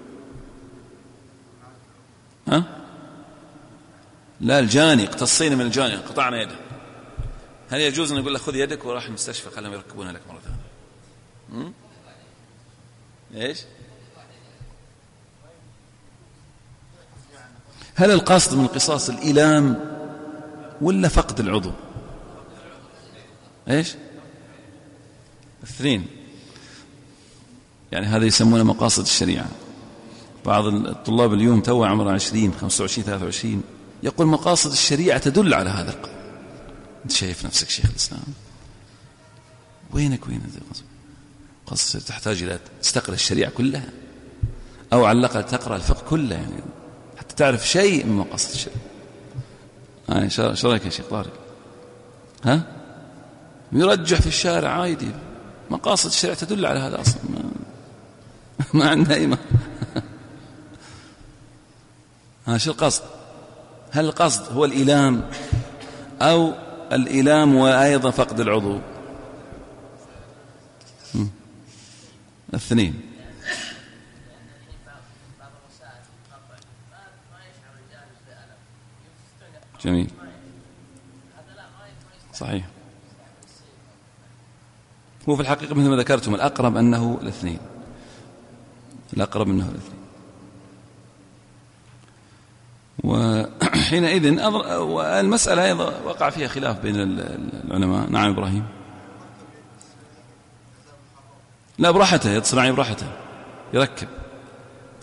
Speaker 2: لا، الجاني اقتصينا من الجاني، قطعنا يده، هل يجوز أن يقول له خذ يدك وراح المستشفى خلهم يركبونها لك مرة ثانية؟ إيش؟ هل القصد من القصاص الإيلام ولا فقد العضو؟ إيش؟ الاثنين. يعني هذا يسمونه مقاصد الشريعة. بعض الطلاب اليوم توه عمره 20 25 23 يقول مقاصد الشريعة تدل على هذا القول. أنت شايف نفسك شيخ الإسلام؟ وين قصة تحتاج إلى تستقرأ الشريعة كلها، أو على الأقل تقرأ الفقه كله، يعني حتى تعرف شيء من مقاصد الشريعة. شو رأيك يا شيخ طارق؟ يرجح في الشارع عادي. مقاصد الشريعة تدل على هذا أصلا، ما عندنا أي شو القصد؟ هل القصد هو الإيلام أو الإيلام وأيضا فقد العضو؟ الاثنين. جميل، صحيح. هو في الحقيقة مثل ما ذكرتم الأقرب أنه الاثنين، الأقرب أنه الاثنين. وحينئذ المسألة أيضا وقع فيها خلاف بين العلماء. نعم إبراهيم. لا، براحته، يصنع براحته، يركب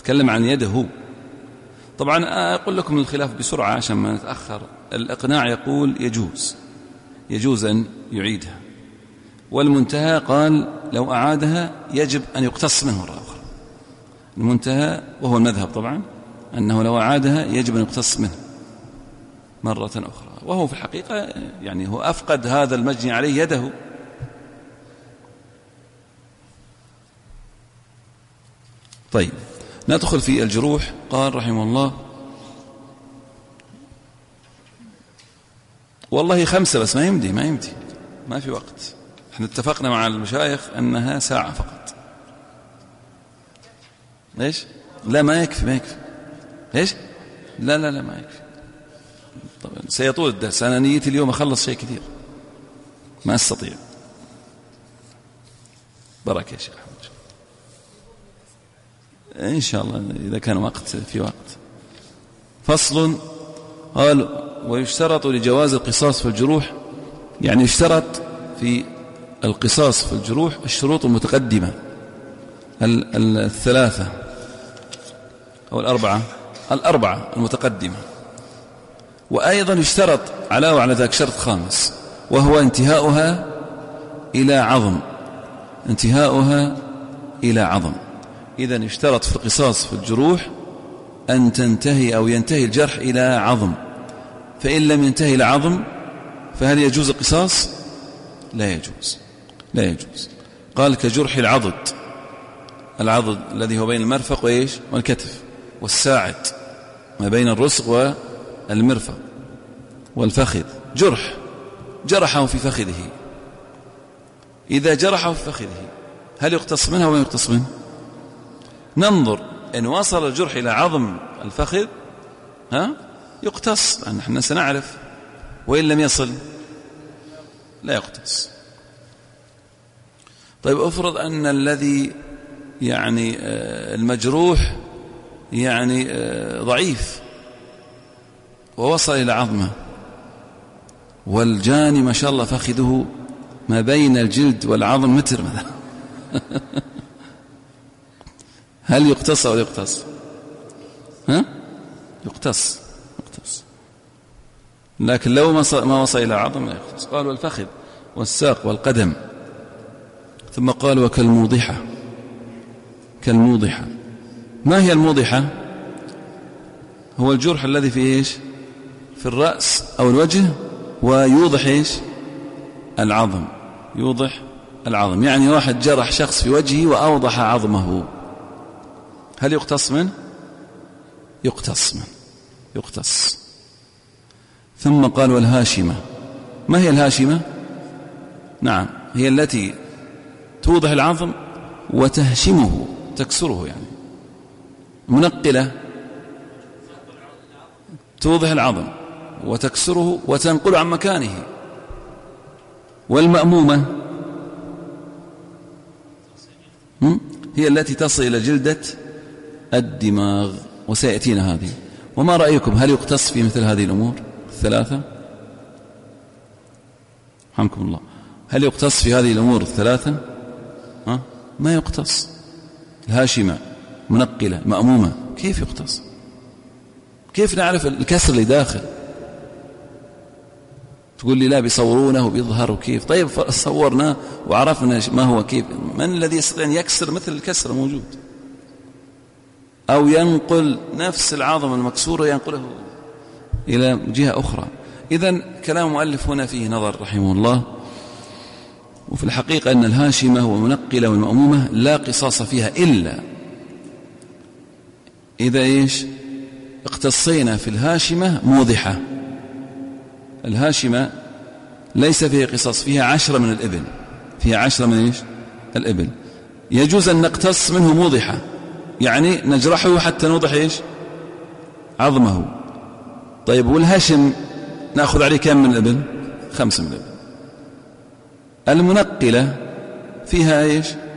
Speaker 2: تكلم عن يده. طبعا أقول لكم الخلاف بسرعة عشان ما نتأخر. الإقناع يقول يجوز أن يعيدها، والمنتهى قال لو أعادها يجب أن يقتص منه مرة أخرى. المنتهى وهو المذهب طبعا أنه لو أعادها يجب أن يقتص منه مرة أخرى، وهو في الحقيقة يعني هو أفقد هذا المجني عليه يده. طيب ندخل في الجروح. قال رحمه الله والله 5 بس ما يمدي ما في وقت. احنا اتفقنا مع المشايخ أنها ساعة فقط. ليش؟ لا ما يكفي. ليش؟ لا ما يكفي. طبعا سيطول الدرس. أنا نيتي اليوم أخلص شيء كثير ما أستطيع. بركة يا شيخ أحمد إن شاء الله إذا كان وقت في وقت. فصل. قال ويشترط لجواز القصاص في الجروح، يعني يشترط في القصاص في الجروح الشروط المتقدمة 3 أو 4 المتقدمة. وأيضا يشترط علاوة على ذلك شرط خامس، وهو انتهاؤها إلى عظم. إذن يشترط في القصاص في الجروح أن تنتهي أو ينتهي الجرح إلى عظم، فإن لم ينتهي إلى عظم فهل يجوز القصاص؟ لا يجوز. قال كجرح العضد الذي هو بين المرفق والكتف والساعد، ما بين الرسغ والمرفق والفخذ. جرحه في فخذه. إذا جرحه في فخذه هل يقتص منه أو ما يقتص منه؟ ننظر إن وصل الجرح إلى عظم الفخذ يقتص، لأن نحن سنعرف. وإن لم يصل لا يقتص. طيب أفرض أن الذي يعني المجروح يعني ضعيف ووصل إلى عظمه، والجاني ما شاء الله فخذه ما بين الجلد والعظم متر مثلا هل يقتص أو يقتص؟ يقتص. لكن لو ما وصل إلى عظم لا يقتص. قال والفخذ والساق والقدم. ثم قال وكالموضحة. ما هي الموضحة؟ هو الجرح الذي في في الرأس أو الوجه ويوضح العظم. يعني واحد جرح شخص في وجهه وأوضح عظمه، هل يقتص منه؟ يقتص. ثم قال والهاشمة. ما هي الهاشمة؟ نعم هي التي توضح العظم وتهشمه تكسره، يعني منقلة توضح العظم وتكسره وتنقل عن مكانه. والمأمومة هي التي تصل إلى جلدة الدماغ، وسيأتينا هذه. وما رأيكم هل يقتص في مثل هذه الأمور 3؟ رحمكم الله. هل يقتص في هذه الأمور 3؟ ما يقتص. الهاشمة منقلة مأمومة كيف يقتص؟ كيف نعرف الكسر اللي داخل؟ تقول لي لا بيصورونه وبيظهر وكيف. طيب صورناه وعرفنا ما هو كيف. من الذي يستطيع أن يكسر مثل الكسر الموجود أو ينقل نفس العظم المكسور وينقله إلى جهة أخرى؟ إذن كلام المؤلف هنا فيه نظر رحمه الله. وفي الحقيقة أن الهاشمة والمنقلة والمأمومة لا قصاص فيها إلا إذا اقتصينا في الهاشمة موضحة. الهاشمة ليس فيها قصاص، فيها 10 من الإبل، فيها 10 من الإبل. يجوز أن نقتص منه موضحة، يعني نجرحه حتى نوضح عظمه. طيب والهشم نأخذ عليه كم من الإبل؟ 5 من الإبل. المنقلة فيها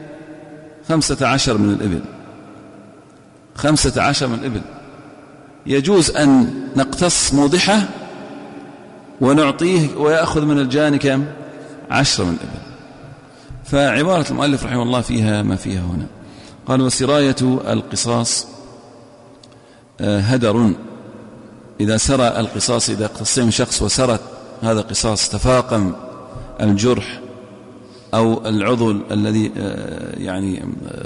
Speaker 2: 15 من الإبل، 15 من الإبل. يجوز أن نقتص موضحة ونعطيه ويأخذ من الجاني كم؟ 10 من الإبل. فعبارة المؤلف رحمه الله فيها ما فيها هنا. قال وسراية القصاص هدر إذا سرى القصاص، إذا اقتصم شخص وسرت هذا القصاص تفاقم الجرح أو العضو الذي يعني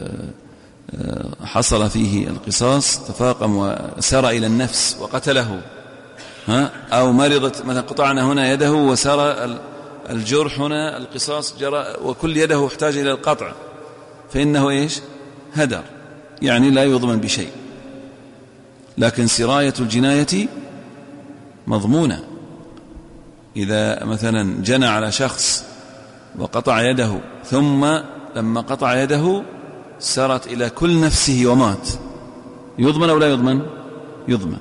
Speaker 2: حصل فيه القصاص تفاقم وسرى إلى النفس وقتله، أو مرضت مثلا قطعنا هنا يده وسرى الجرح هنا القصاص جرى وكل يده احتاج إلى القطع، فإنه إيش؟ هدر، يعني لا يضمن بشيء. لكن سراية الجناية مضمونة. إذا مثلا جنى على شخص وقطع يده ثم لما قطع يده سرت إلى كل نفسه ومات، يضمن أو لا يضمن؟ يضمن.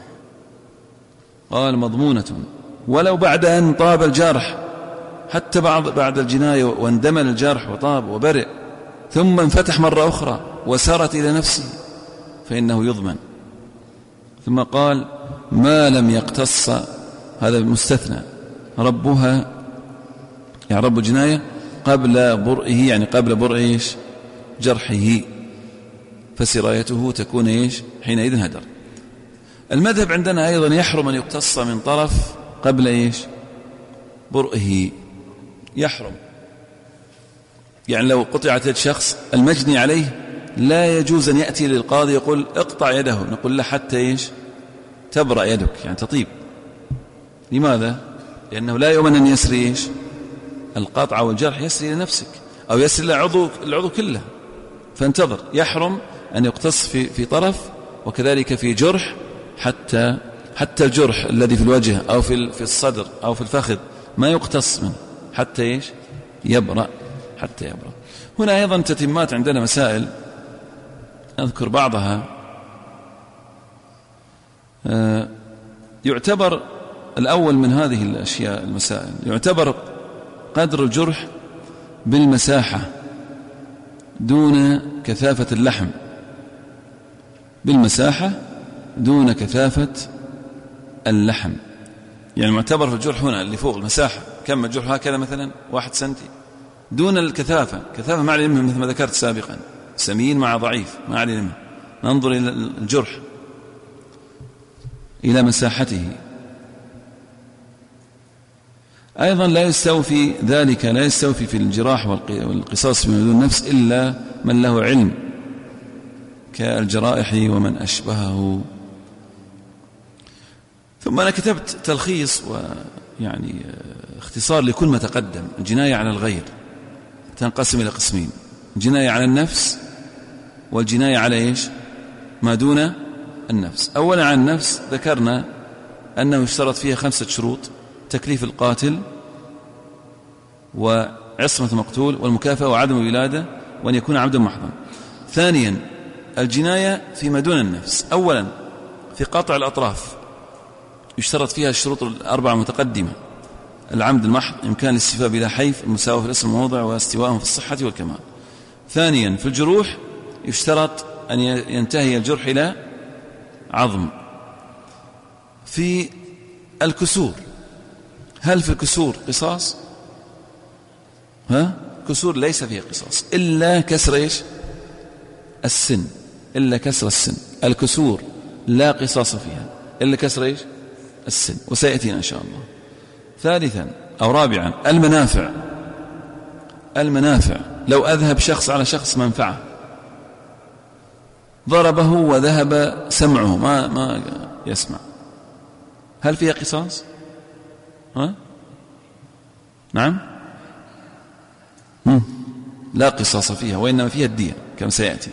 Speaker 2: قال مضمونة ولو بعد أن طاب الجرح، حتى بعد الجناية واندمل الجرح وطاب وبرئ ثم انفتح مرة أخرى وسرت إلى نفسه فإنه يضمن. ثم قال ما لم يقتص، هذا المستثنى، ربها يعني رب الجناية قبل برئه، يعني قبل برئ جرحه، فسرايته تكون إيش؟ حينئذ هدر. المذهب عندنا أيضا يحرم أن يقتص من طرف قبل إيش؟ برئه، يحرم. يعني لو قطعت يد شخص المجني عليه لا يجوز أن يأتي للقاضي يقول اقطع يده، نقول له حتى إيش؟ تبرأ يدك، يعني تطيب. لماذا؟ لأنه لا يؤمن أن يسري إيش؟ القطع والجرح، يسري لنفسك أو يسري العضو كله، فانتظر. يحرم أن يقتص في طرف، وكذلك في جرح، حتى الجرح الذي في الوجه أو في الصدر أو في الفخذ ما يقتص منه حتى إيش؟ يبرأ، حتى يبرأ. هنا أيضا تتمات عندنا مسائل أذكر بعضها. يعتبر الأول من هذه الأشياء المسائل، يعتبر قدر الجرح بالمساحة دون كثافة اللحم، بالمساحة دون كثافة اللحم. يعني معتبر في الجرح هنا اللي فوق المساحة، كم الجرح هكذا مثلا 1 سنتي، دون الكثافة. كثافة ما عليه مثل ما ذكرت سابقا، سمين مع ضعيف ما عليه منه. ننظر إلى الجرح إلى مساحته. أيضا لا يستوفي ذلك، لا يستوفي في الجراح والقصاص من دون نفس إلا من له علم كالجرائح ومن أشبهه. ثم أنا كتبت تلخيص ويعني اختصار لكل ما تقدم. الجناية على الغير تنقسم إلى قسمين: جناية على النفس، والجناية على إيش؟ ما دون النفس. أولا عن النفس ذكرنا أنه اشترط فيها 5 شروط: تكليف القاتل، وعصمة المقتول، والمكافأة، وعدم الولادة، وأن يكون عبدا محضا. ثانيا الجناية فيما دون النفس. أولا في قطع الأطراف يشترط فيها الشروط 4 المتقدمة: العمد المحض، إمكان الاستيفاء بلا حيف، المساواة في الاسم والموضع، واستواءهم في الصحة والكمال. ثانيا في الجروح يشترط أن ينتهي الجرح إلى عظم. في الكسور، هل في الكسور قصاص؟ كسور ليس فيها قصاص إلا كسر إيش؟ السن، إلا كسر السن. الكسور لا قصاص فيها إلا كسر إيش؟ السن، وسيأتينا إن شاء الله. ثالثا أو رابعا المنافع، لو أذهب شخص على شخص منفعة، ضربه وذهب سمعه ما يسمع، هل فيها قصاص؟ نعم، لا قصاص فيها، وإنما فيها الدية كما سيأتي.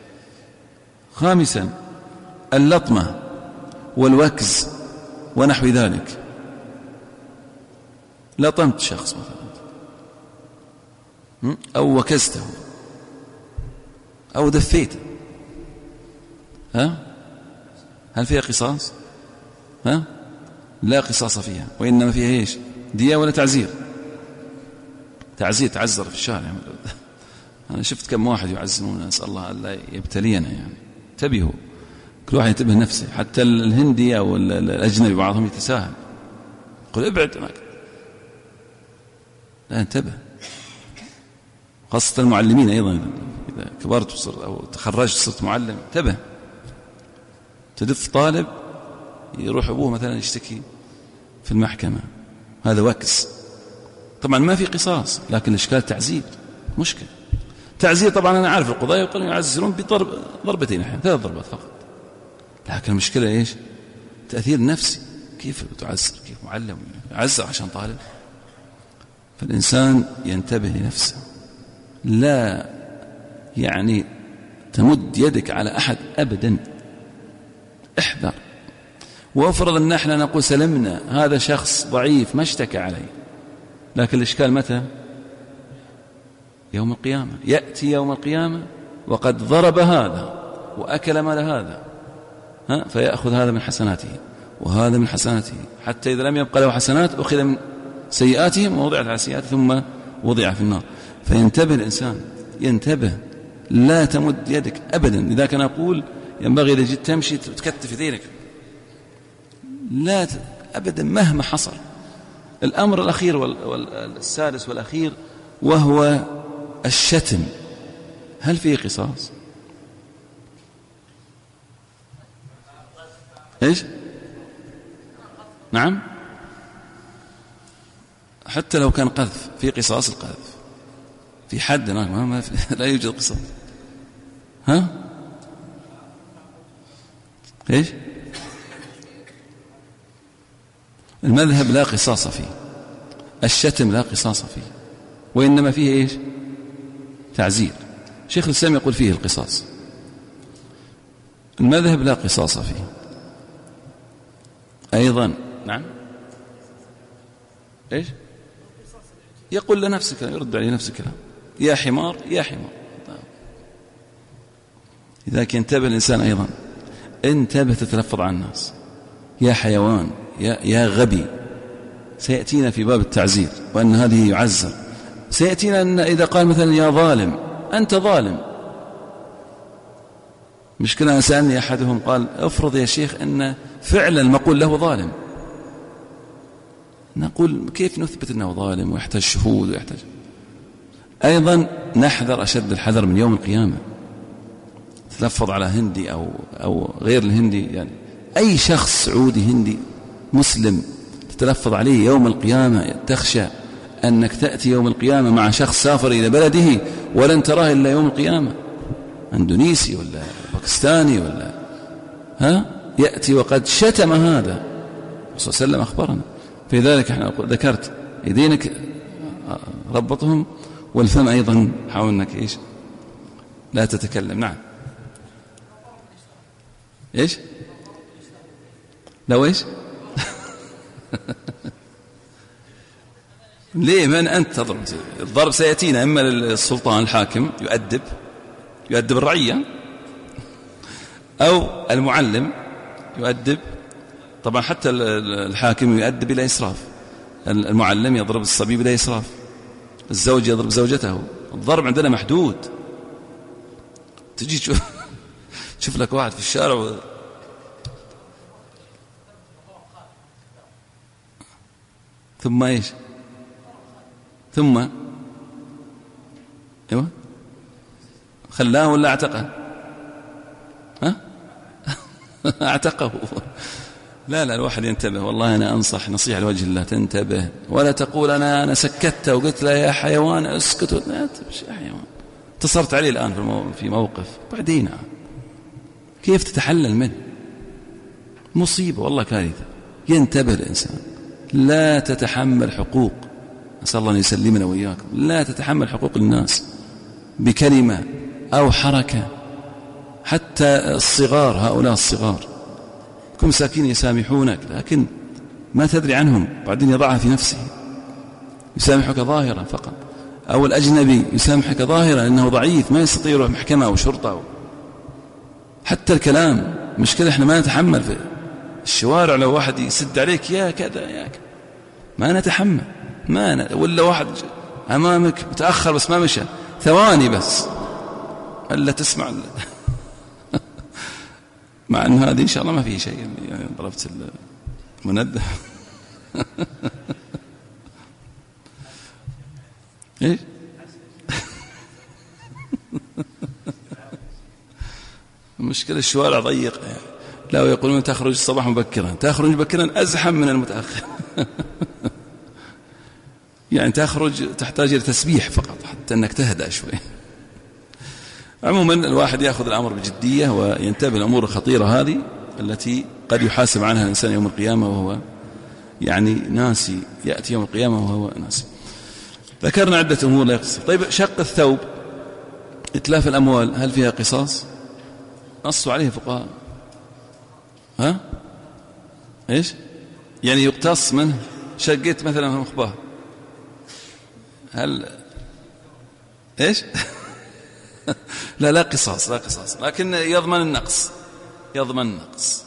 Speaker 2: خامسا اللطمة والوكز ونحو ذلك. لطمت شخص مثلا أو وكزته أو دفيته، هل فيها قصاص؟ لا قصاص فيها، وإنما فيها إيش؟ دية ولا تعزير؟ تعزر في الشارع. أنا شفت كم واحد يعزمون، نسأل الله ألا يبتلينا. يعني انتبهوا، كل واحد ينتبه نفسه. حتى الهندي أو الأجنبي بعضهم يتساهل، قل ابعد معك. لا، انتبه، خاصة المعلمين أيضا، إذا كبرت أو تخرجت صرت معلم انتبه. تدف طالب يروح أبوه مثلا يشتكي في المحكمة، هذا وكس. طبعا ما في قصاص، لكن الإشكال تعزير، مشكلة تعزير. طبعا أنا عارف القضاء يقولون يعزرون ضربتين أحيانا 3 ضربات فقط، لكن المشكلة إيش؟ تأثير نفسي. كيف تعزر؟ كيف معلم يعزر عشان طالب؟ فالإنسان ينتبه لنفسه، لا يعني تمد يدك على أحد أبدا، احذر. وافرض أن احنا نقول سلمنا هذا شخص ضعيف ما اشتكى علي، لكن الإشكال متى؟ يوم القيامة. يأتي يوم القيامة وقد ضرب هذا وأكل مال هذا، فيأخذ هذا من حسناته وهذا من حسناته، حتى إذا لم يبقى له حسنات أخذ من سيئاتهم ووضعت على سيئاته ثم وضع في النار. فينتبه الإنسان، ينتبه، لا تمد يدك أبدا. لذلك أنا أقول ينبغي إذا جيت تمشي تكتف يدينك، لا أبدا مهما حصل. الأمر الأخير والسادس والأخير وهو الشتم. هل فيه قصاص؟ إيش؟ نعم، حتى لو كان قذف في قصاص القذف، في حد لا يوجد قصاص. ها؟ إيش؟ المذهب لا قصاص فيه، الشتم لا قصاص فيه، وإنما فيه إيش؟ تعزير. شيخ الإسلام يقول فيه القصاص، المذهب لا قصاص فيه أيضا. نعم، إيش؟ يقول لنفس الكلام، يرد عليه نفس الكلام، يا حمار يا حمار. لذلك ينتبه الإنسان أيضا، انتبه تتلفظ عن الناس، يا حيوان يا غبي. سيأتينا في باب التعزير وأن هذه يعزر. سيأتينا أن إذا قال مثلا يا ظالم، أنت ظالم. مشكلة سألني أحدهم قال افرض يا شيخ أن فعلا المقول له ظالم، نقول كيف نثبت أنه ظالم ويحتاج شهود ويحتاج. أيضا نحذر أشد الحذر من يوم القيامة، تلفظ على هندي أو غير الهندي، يعني أي شخص سعودي هندي مسلم تتلفظ عليه يوم القيامة، تخشى أنك تأتي يوم القيامة مع شخص سافر إلى بلده ولن تراه إلا يوم القيامة، أندونيسي ولا باكستاني ولا يأتي وقد شتم هذا. الرسول صلى الله عليه وسلم أخبرنا في ذلك. احنا ذكرت يدينك ربطهم، والفم أيضا حاول أنك إيش لا تتكلم. نعم، إيش لو إيش ليه من أنت تضرب؟ الضرب سيأتينا إما للسلطان الحاكم يؤدب الرعية، أو المعلم يؤدب. طبعا حتى الحاكم يؤدب بلا إسراف، المعلم يضرب الصبي بلا إسراف، الزوج يضرب زوجته. الضرب عندنا محدود. تجي تشوف لك واحد في الشارع ثم إيش ثم ايوه خلاه ولا اعتقه؟ اعتقه. لا الواحد ينتبه. والله أنا أنصح نصيحة لوجه الله، تنتبه ولا تقول أنا سكت وقلت له يا حيوان اسكت. لا تمشي يا حيوان، اتصرت عليه الآن في موقف، بعدين كيف تتحلل منه؟ مصيبة والله، كارثة. ينتبه الإنسان، لا تتحمل حقوق، نسأل الله أن يسلمنا وإياكم، لا تتحمل حقوق الناس بكلمة أو حركة. حتى الصغار، هؤلاء الصغار كم مساكين يسامحونك، لكن ما تدري عنهم، بعدين يضعها في نفسه. يسامحك ظاهرا فقط، أو الأجنبي يسامحك ظاهرا أنه ضعيف ما يستطيع يروح محكمة أو شرطة. حتى الكلام مشكلة، إحنا ما نتحمل في الشوارع. لو واحد يسد عليك يا كذا يا كذا ما نتحمل، ولا واحد أمامك متأخر بس ما مشى ثواني بس ألا تسمع مع أن هذه إن شاء الله ما فيه شيء، يعني ضربت المنده. إيش المشكلة؟ الشوارع ضيقة، لا، ويقولون تخرج الصباح مبكرا، تخرج مبكرا أزحم من المتأخر. يعني تخرج تحتاج إلى تسبيح فقط حتى أنك تهدأ شوي. عموما الواحد يأخذ الأمر بجدية وينتبه الأمور الخطيرة هذه التي قد يحاسب عنها الإنسان يوم القيامة وهو يعني ناسي، يأتي يوم القيامة وهو ناسي. ذكرنا عدة أمور لا يقصر. طيب شق الثوب، إتلاف الأموال، هل فيها قصاص؟ نصوا عليه فقهاء. ها؟ إيش؟ يعني يقتص منه، شقيت مثلا مخباه، هل إيش؟ لا قصاص، لا قصاص، لكن يضمن النقص، يضمن النقص.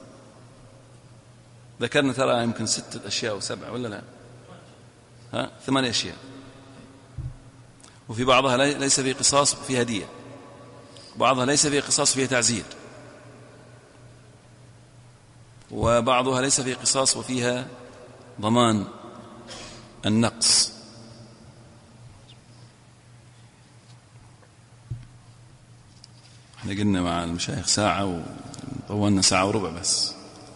Speaker 2: ذكرنا ترى يمكن 6 أشياء أو 7 ولا لا؟ 8 أشياء، وفي بعضها ليس فيه قصاص فيه هدية، بعضها ليس فيه قصاص فيه تعزير، وبعضها ليس فيه قصاص وفيها ضمان النقص. احنا قلنا مع المشايخ ساعة وطولنا 1.25 ساعة بس،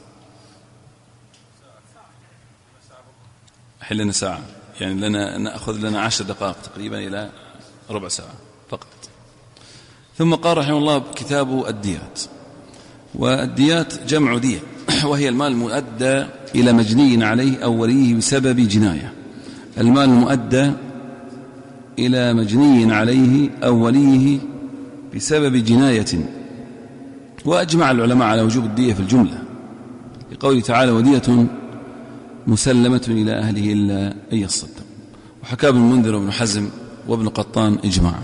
Speaker 2: حلنا ساعة، يعني نأخذ لنا 10 دقائق تقريبا إلى ربع ساعة فقط. ثم قال رحمه الله كتاب الديات. والديات جمع دية، وهي المال المؤدى إلى مجني عليه أو وليه بسبب جناية. المال المؤدى إلى مجني عليه أو وليه بسبب جناية. وأجمع العلماء على وجوب الدية في الجملة، لقوله تعالى ودية مسلمة إلى أهله إلا أن يصدقوا. وحكى ابن المنذر وابن حزم وابن قطان إجماعا.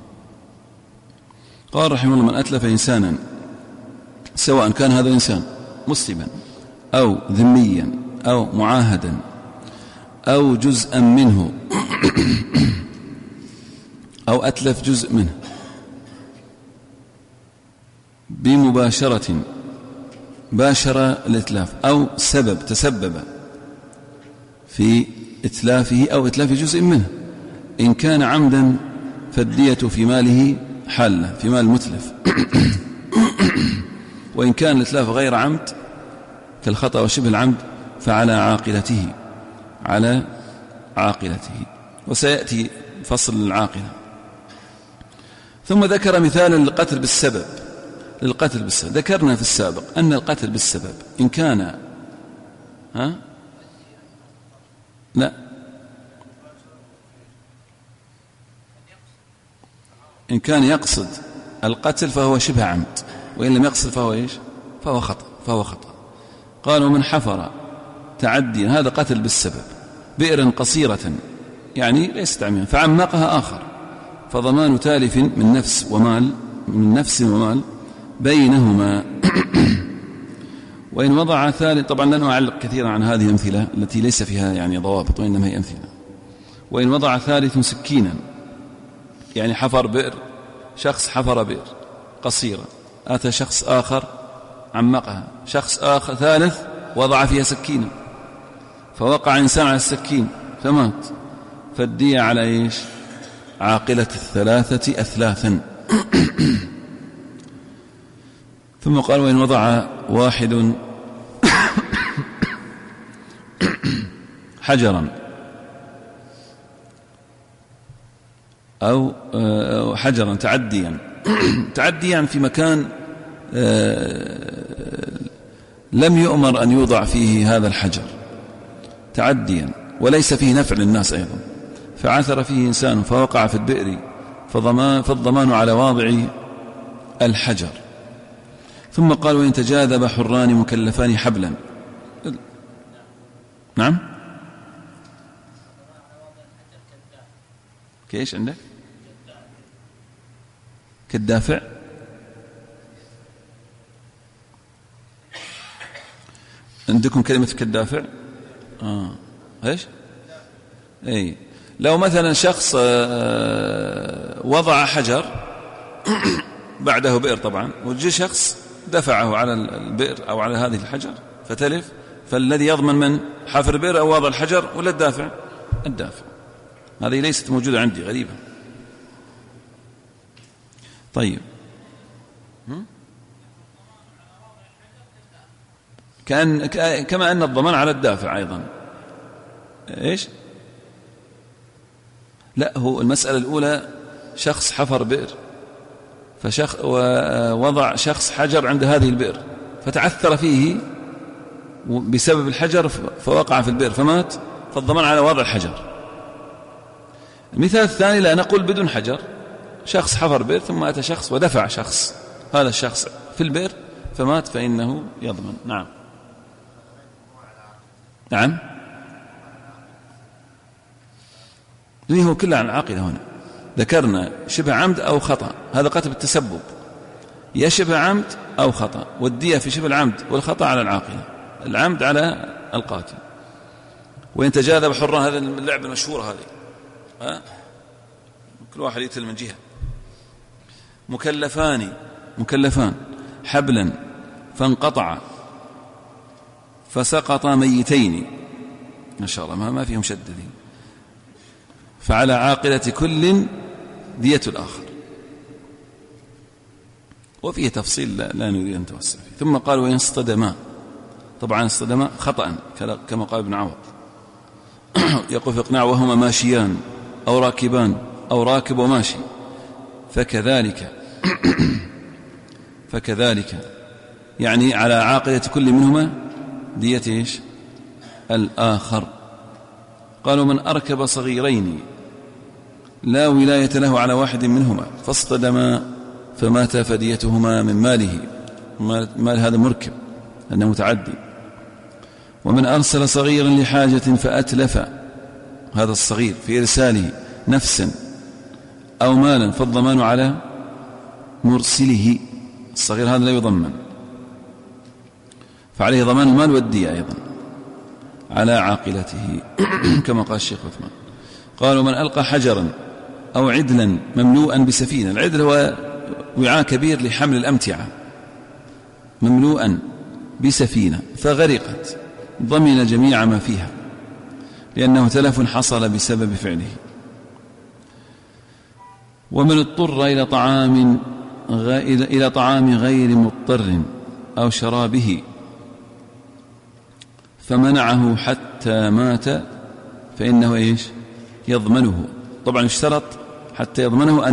Speaker 2: قال رحمه الله من أتلف إنسانا، سواء كان هذا الإنسان مسلما أو ذميا أو معاهدا أو جزءا منه أو أتلف جزء منه بمباشرة، باشر الإتلاف، أو تسبب في إتلافه أو إتلاف جزء منه. إن كان عمدا فالدية في ماله حالة، في مال المتلف. وإن كان الإتلاف غير عمد كالخطأ وشبه العمد فعلى عاقلته، على عاقلته. وسيأتي فصل العاقلة. ثم ذكر مثالا للقتل بالسبب. ذكرنا في السابق أن القتل بالسبب إن كان إن كان يقصد القتل فهو شبه عمد، وإن لم يقصد فهو إيش؟ فهو خطأ. قال ومن حفر تعديا، هذا قتل بالسبب، بئرا قصيرة يعني ليست عمياء فعمقها آخر، فضمان تالف من نفس ومال بينهما. وإن وضع ثالث، طبعا لن أعلق كثيرا عن هذه الأمثلة التي ليس فيها يعني ضوابط وإنما هي أمثلة. وإن وضع ثالث سكينا، يعني حفر بئر، شخص حفر بئر قصيرة، أتى شخص آخر عمقها، شخص آخر ثالث وضع فيها سكينا، فوقع إنسان على السكين فمات، فالدية على إيش؟ عاقلة 3 أثلاثا. ثم قال وإن وضع واحد حجرا أو حجرا تعديا في مكان لم يؤمر أن يوضع فيه هذا الحجر، تعديا وليس فيه نفع للناس أيضا، فعثر فيه إنسان فوقع في البئر، فالضمان على واضع الحجر. ثم قال وإن تجاذب حران مكلفان حبلا. نعم، كيش عندك؟ كالدافع. عندكم كلمة كالدافع؟ ايش؟ اي، لو مثلا شخص وضع حجر بعده بئر طبعا، وجي شخص دفعه على البئر أو على هذه الحجر فتلف، فالذي يضمن من حافر البئر أو وضع الحجر ولا الدافع؟ الدافع. هذه ليست موجودة عندي، غريبة. طيب كما أن الضمان على الدافع أيضا. إيش؟ لا، هو المسألة الأولى شخص حفر بئر ووضع شخص حجر عند هذه البئر فتعثر فيه بسبب الحجر فوقع في البئر فمات، فالضمان على وضع الحجر. المثال الثاني لا نقول بدون حجر، شخص حفر بئر ثم أتى شخص ودفع شخص، هذا الشخص في البئر فمات فإنه يضمن. نعم نعم، هو كله عن العاقلة. هنا ذكرنا شبه عمد أو خطأ، هذا قتل بالتسبب، يا شبه عمد أو خطأ، والدية في شبه العمد والخطأ على العاقلة، العمد على القاتل. وإن تجاذب حران، هذا اللعبة المشهورة هذه، كل واحد يتل من جهة. مكلفان حبلا فانقطع فسقط ميتين، ما شاء الله ما فيهم شددين، فعلى عاقلة كل دية الآخر. وفيه تفصيل لا نريد أن نتوسع فيه. ثم قال وإن اصطدما، طبعا اصطدما خطأ كما قال ابن عوض، يقول في إقناع وهما ماشيان أو راكبان أو راكب وماشي، فكذلك يعني على عاقلة كل منهما دية إيش؟ الآخر. قالوا من أركب صغيرين لا ولاية له على واحد منهما فاصطدما فمات فديتهما من ماله، مال هذا مركب لأنه متعدي. ومن أرسل صغيرا لحاجة فأتلف، هذا الصغير في إرساله نفسا أو مالا فالضمان على مرسله، الصغير هذا لا يضمن، فعليه ضمان المال والدية أيضا على عاقلته كما قال الشيخ عثمان. قالوا من ألقى حجرا أو عدلا مملوءا بسفينة، العدل هو وعاء كبير لحمل الأمتعة مملوءا بسفينة فغرقت، ضمن جميع ما فيها لأنه تلف حصل بسبب فعله. ومن اضطر إلى طعام غير مضطر أو شرابه فمنعه حتى مات فإنه إيش؟ يضمنه. طبعا اشترط حتى يضمنه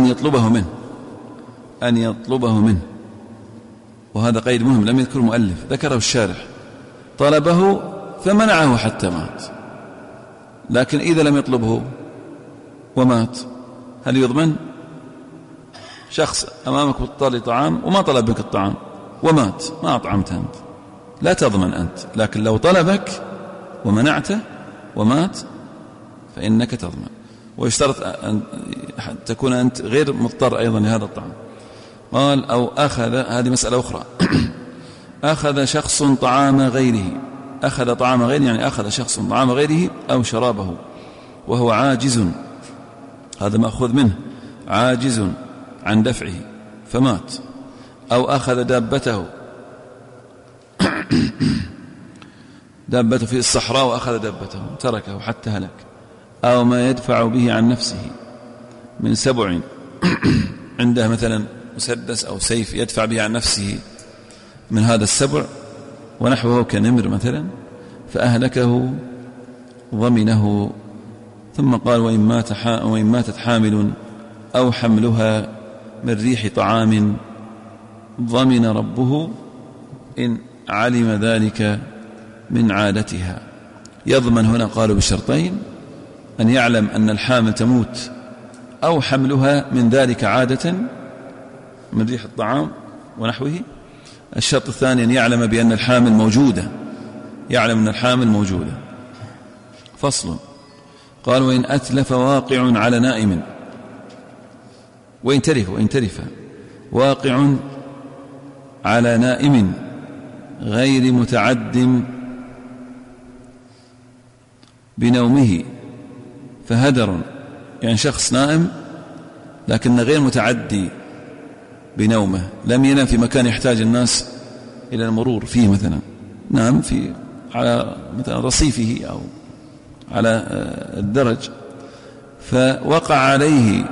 Speaker 2: أن يطلبه منه، وهذا قيد مهم لم يذكر المؤلف، ذكره الشارح، طلبه فمنعه حتى مات. لكن إذا لم يطلبه ومات هل يضمن؟ شخص أمامك مضطر لطعام وما طلب منك الطعام ومات، ما أطعمت أنت، لا تضمن أنت. لكن لو طلبك ومنعته ومات فإنك تضمن. ويشترط أن تكون أنت غير مضطر أيضا لهذا الطعام. قال أو أخذ، هذه مسألة أخرى، أخذ شخص طعام غيره، أخذ طعام غيره يعني أخذ شخص طعام غيره أو شرابه وهو عاجز، هذا مأخوذ منه، عاجز عن دفعه فمات. أو أخذ دابته في الصحراء وأخذ دابته تركه حتى هلك. أو ما يدفع به عن نفسه من سبع، عنده مثلا مسدس أو سيف يدفع به عن نفسه من هذا السبع ونحوه كنمر مثلا فأهلكه ضمنه. ثم قال وإن ماتت حامل أو حملها من ريح طعام ضمن ربه إن علم ذلك من عادتها. يضمن هنا قالوا بشرطين: أن يعلم أن الحامل تموت أو حملها من ذلك عادة من ريح الطعام ونحوه. الشرط الثاني أن يعلم بأن الحامل موجودة، يعلم أن الحامل موجودة. فصل. قال وإن أتلف واقع على نائم، وإن تلف واقع على نائم غير متعد بنومه فهدر، يعني شخص نائم لكن غير متعدي بنومه، لم ينام في مكان يحتاج الناس إلى المرور فيه مثلا، نام على مثلا رصيفه أو على الدرج، فوقع عليه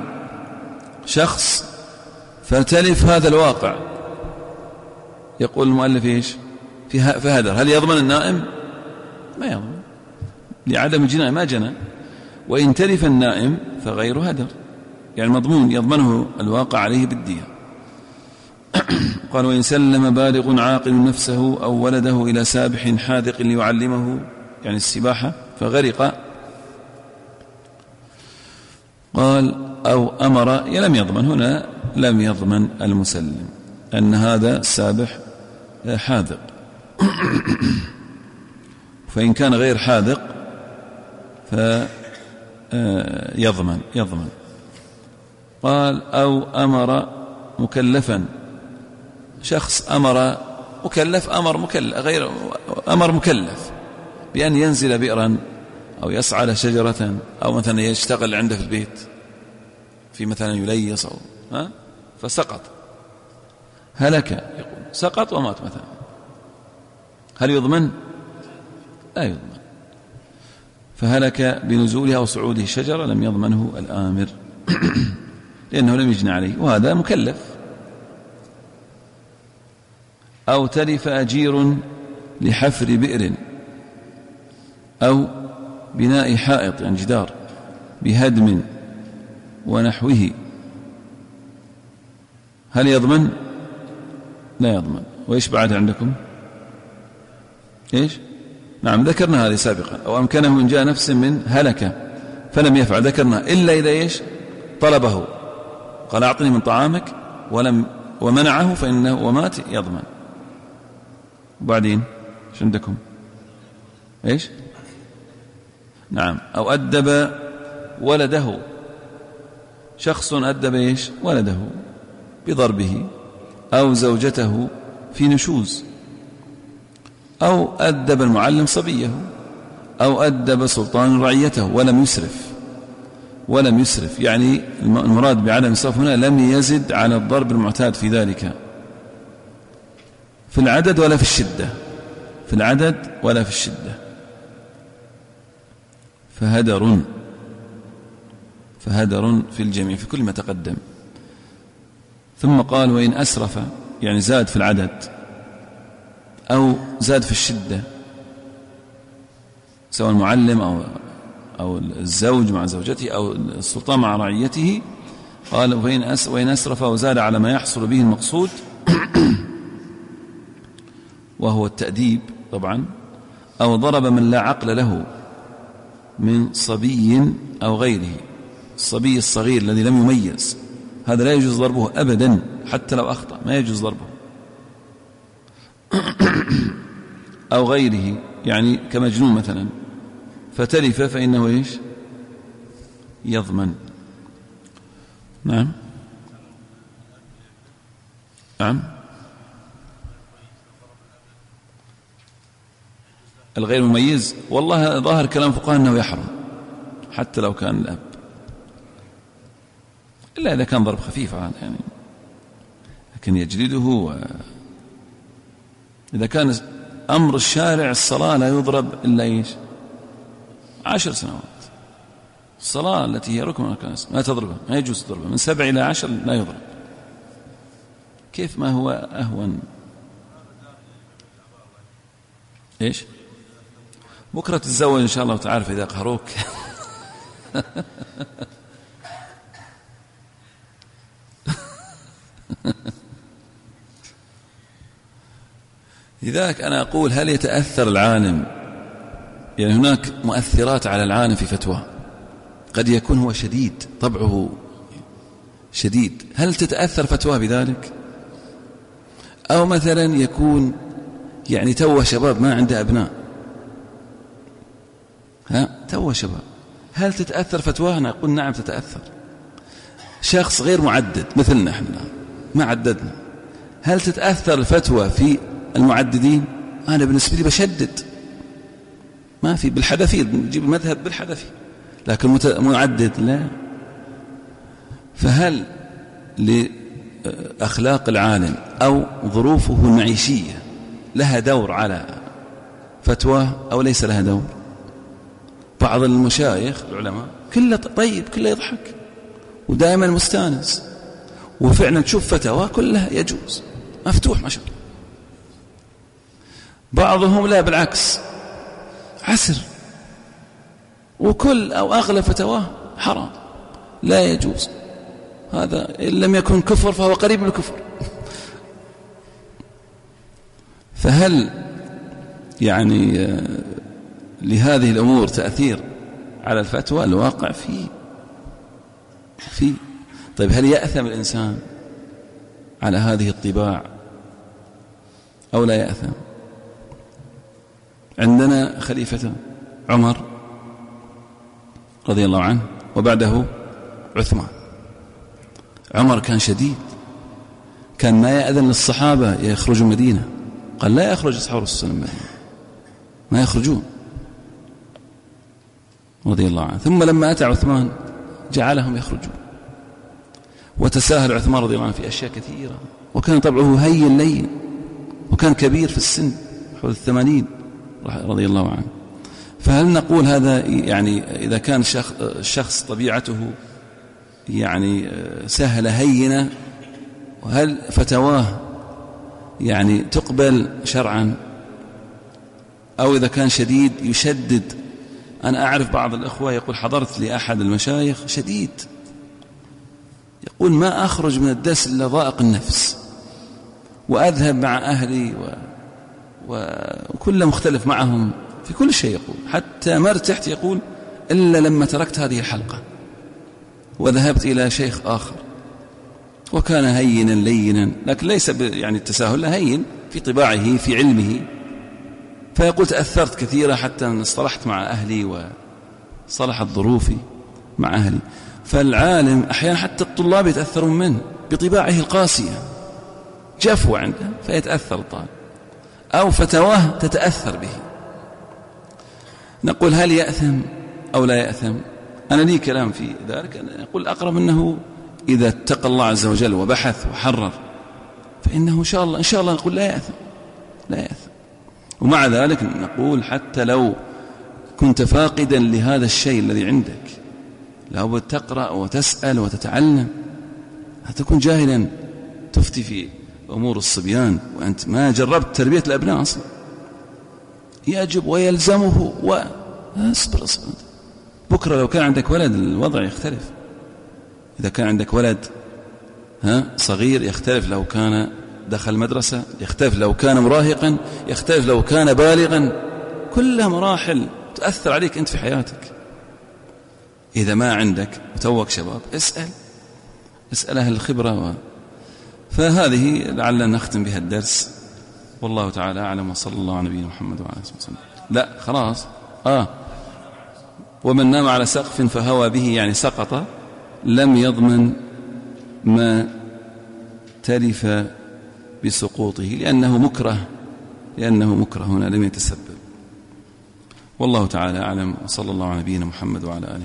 Speaker 2: شخص فتلف هذا الواقع. يقول المؤلف إيش فهدر، هل يضمن النائم؟ ما يضمن، لعدم الجناية ما جنى. وإن تلف النائم فغير هدر، يعني مضمون يضمنه الواقع عليه بالدية. قال: وإن سلم بالغ عاقل نفسه أو ولده إلى سابح حاذق ليعلمه، يعني السباحة، فغرق، قال: أو أمر، لم يضمن. هنا لم يضمن المسلم أن هذا السابح حاذق. فإن كان غير حاذق فيضمن. قال: أو أمر مكلفا، شخص أمر مكلف، أمر مكلف بأن ينزل بئرا أو يصعد شجرة، أو مثلا يشتغل عنده في البيت في مثلا يليص فسقط، هلك، يقول سقط ومات مثلا، هل يضمن؟ لا يضمن. فهلك بنزوله أو صعوده الشجرة لم يضمنه الآمر لأنه لم يجنى عليه، وهذا مكلف. أو تلف أجير لحفر بئر أو بناء حائط، يعني جدار، بهدم ونحوه، هل يضمن؟ لا يضمن. وإيش بعد عندكم؟ إيش؟ نعم، ذكرنا هذه سابقا. أو أمكنه من جاء نفس من هلك فلم يفعل، ذكرنا إلا إذا إيش؟ طلبه، قال: أعطني من طعامك، ومنعه فإنه ومات، يضمن. وبعدين إيش عندكم؟ إيش؟ نعم. أو أدب ولده، شخص أدب إيش؟ ولده بضربه، أو زوجته في نشوز، أو أدب المعلم صبيه، أو أدب سلطان رعيته ولم يسرف، يعني المراد بعدم الإسراف هنا لم يزد على الضرب المعتاد في ذلك، في العدد ولا في الشدة، فهدر في الجميع، في كل ما تقدم. ثم قال: وإن أسرف، يعني زاد في العدد أو زاد في الشدة، سواء المعلم أو الزوج مع زوجته أو السلطان مع رعيته. قال: وإن أسرف وزاد على ما يحصل به المقصود وهو التأديب طبعا، أو ضرب من لا عقل له من صبي أو غيره، الصبي الصغير الذي لم يميز، هذا لا يجوز ضربه أبدا، حتى لو أخطأ ما يجوز ضربه. أو غيره، يعني كمجنون مثلا، فتلف فإنه إيش؟ يضمن. نعم. الغير مميز، والله ظاهر كلام فقهاء أنه يحرم حتى لو كان الأب، إلا إذا كان ضرب خفيف يعني، لكن يجلده. إذا كان أمر الشارع الصلاة لا يضرب إلا إيش؟ 10 سنوات، الصلاة التي هي ركن أركان ما تضربها، ما يجوز تضربها، من 7 إلى 10 لا يضرب. كيف ما هو أهون؟ إيش؟ بكرة تتزوج إن شاء الله وتعرف إذا قهروك. لذلك أنا أقول: هل يتأثر العالم؟ يعني هناك مؤثرات على العالم في فتوى، قد يكون هو شديد، طبعه شديد، هل تتأثر فتوى بذلك؟ أو مثلا يكون يعني توه شباب ما عنده أبناء، توه شباب، هل تتأثر فتواه؟ أنا أقول نعم تتأثر. شخص غير معدد مثلنا احنا ما عددنا، هل تتأثر الفتوى في المعددين؟ أنا بالنسبة لي بشدد، ما في بالحذفي، نجيب المذهب بالحذفي، لكن معدد لا. فهل لأخلاق العالم أو ظروفه المعيشية لها دور على فتواه أو ليس لها دور؟ بعض المشايخ العلماء كله طيب، كله يضحك ودائما مستانس، وفعلا تشوف فتوى كلها يجوز، مفتوح ما شاء الله. بعضهم لا بالعكس عسر، وكل أو أغلب فتواه حرام لا يجوز. هذا إن لم يكن كفر فهو قريب من الكفر. فهل يعني لهذه الأمور تأثير على الفتوى؟ الواقع فيه. طيب هل يأثم الإنسان على هذه الطباع أو لا يأثم؟ عندنا خليفة عمر رضي الله عنه وبعده عثمان. عمر كان شديد، كان ما يأذن للصحابة يخرجوا مدينة، قال لا يخرج أصحاب الرسول صلى الله عليه وسلم ما يخرجون رضي الله عنه. ثم لما أتى عثمان جعلهم يخرجون، وتساهل عثمان رضي الله عنه في أشياء كثيرة، وكان طبعه هين لين، وكان كبير في السن حول 80 رضي الله عنه. فهل نقول هذا يعني إذا كان الشخص طبيعته يعني سهلة هينة، وهل فتواه يعني تقبل شرعا؟ أو إذا كان شديد يشدد؟ أنا أعرف بعض الأخوة يقول حضرت لأحد المشايخ شديد، يقول ما أخرج من الدرس إلا ضائق النفس، وأذهب مع أهلي وكل مختلف معهم في كل شيء، يقول حتى ما ارتحت يقول إلا لما تركت هذه الحلقة وذهبت إلى شيخ آخر. وكان هينا لينا، لكن ليس يعني التساهل، هين في طباعه في علمه. فيقول تأثرت كثيرا حتى أن اصطلحت مع أهلي وصلحت ظروفي مع أهلي. فالعالم أحيانا حتى الطلاب يتأثرون منه بطباعه القاسية، جفوة عنده فيتأثر الطالب، أو فتواه تتأثر به. نقول هل يأثم أو لا يأثم؟ أنا لي كلام في ذلك، أنا أقول أقرب أنه إذا اتقى الله عز وجل وبحث وحرر فإنه إن شاء الله نقول لا يأثم. ومع ذلك نقول حتى لو كنت فاقدا لهذا الشيء الذي عندك، لابد تقرأ وتسأل وتتعلم، هتكون جاهلا تفتي في أمور الصبيان وأنت ما جربت تربية الأبناء أصلا. يجب ويلزمه اصبر. بكرة لو كان عندك ولد الوضع يختلف. إذا كان عندك ولد صغير يختلف، لو كان دخل مدرسة يختلف، لو كان مراهقا يختلف، لو كان بالغا. كلها مراحل تؤثر عليك أنت في حياتك. إذا ما عندك وتوك شباب اسأل أهل الخبرة. فهذه لعلنا نختم بها الدرس، والله تعالى أعلم، وصلى الله على نبينا محمد وعلى آله وسلم. لا خلاص. ومن نام على سقف فهوى به، يعني سقط، لم يضمن ما تلف بسقوطه، لأنه مكره هنا لم يتسبب. والله تعالى أعلم، وصلى الله على نبينا محمد وعلى آله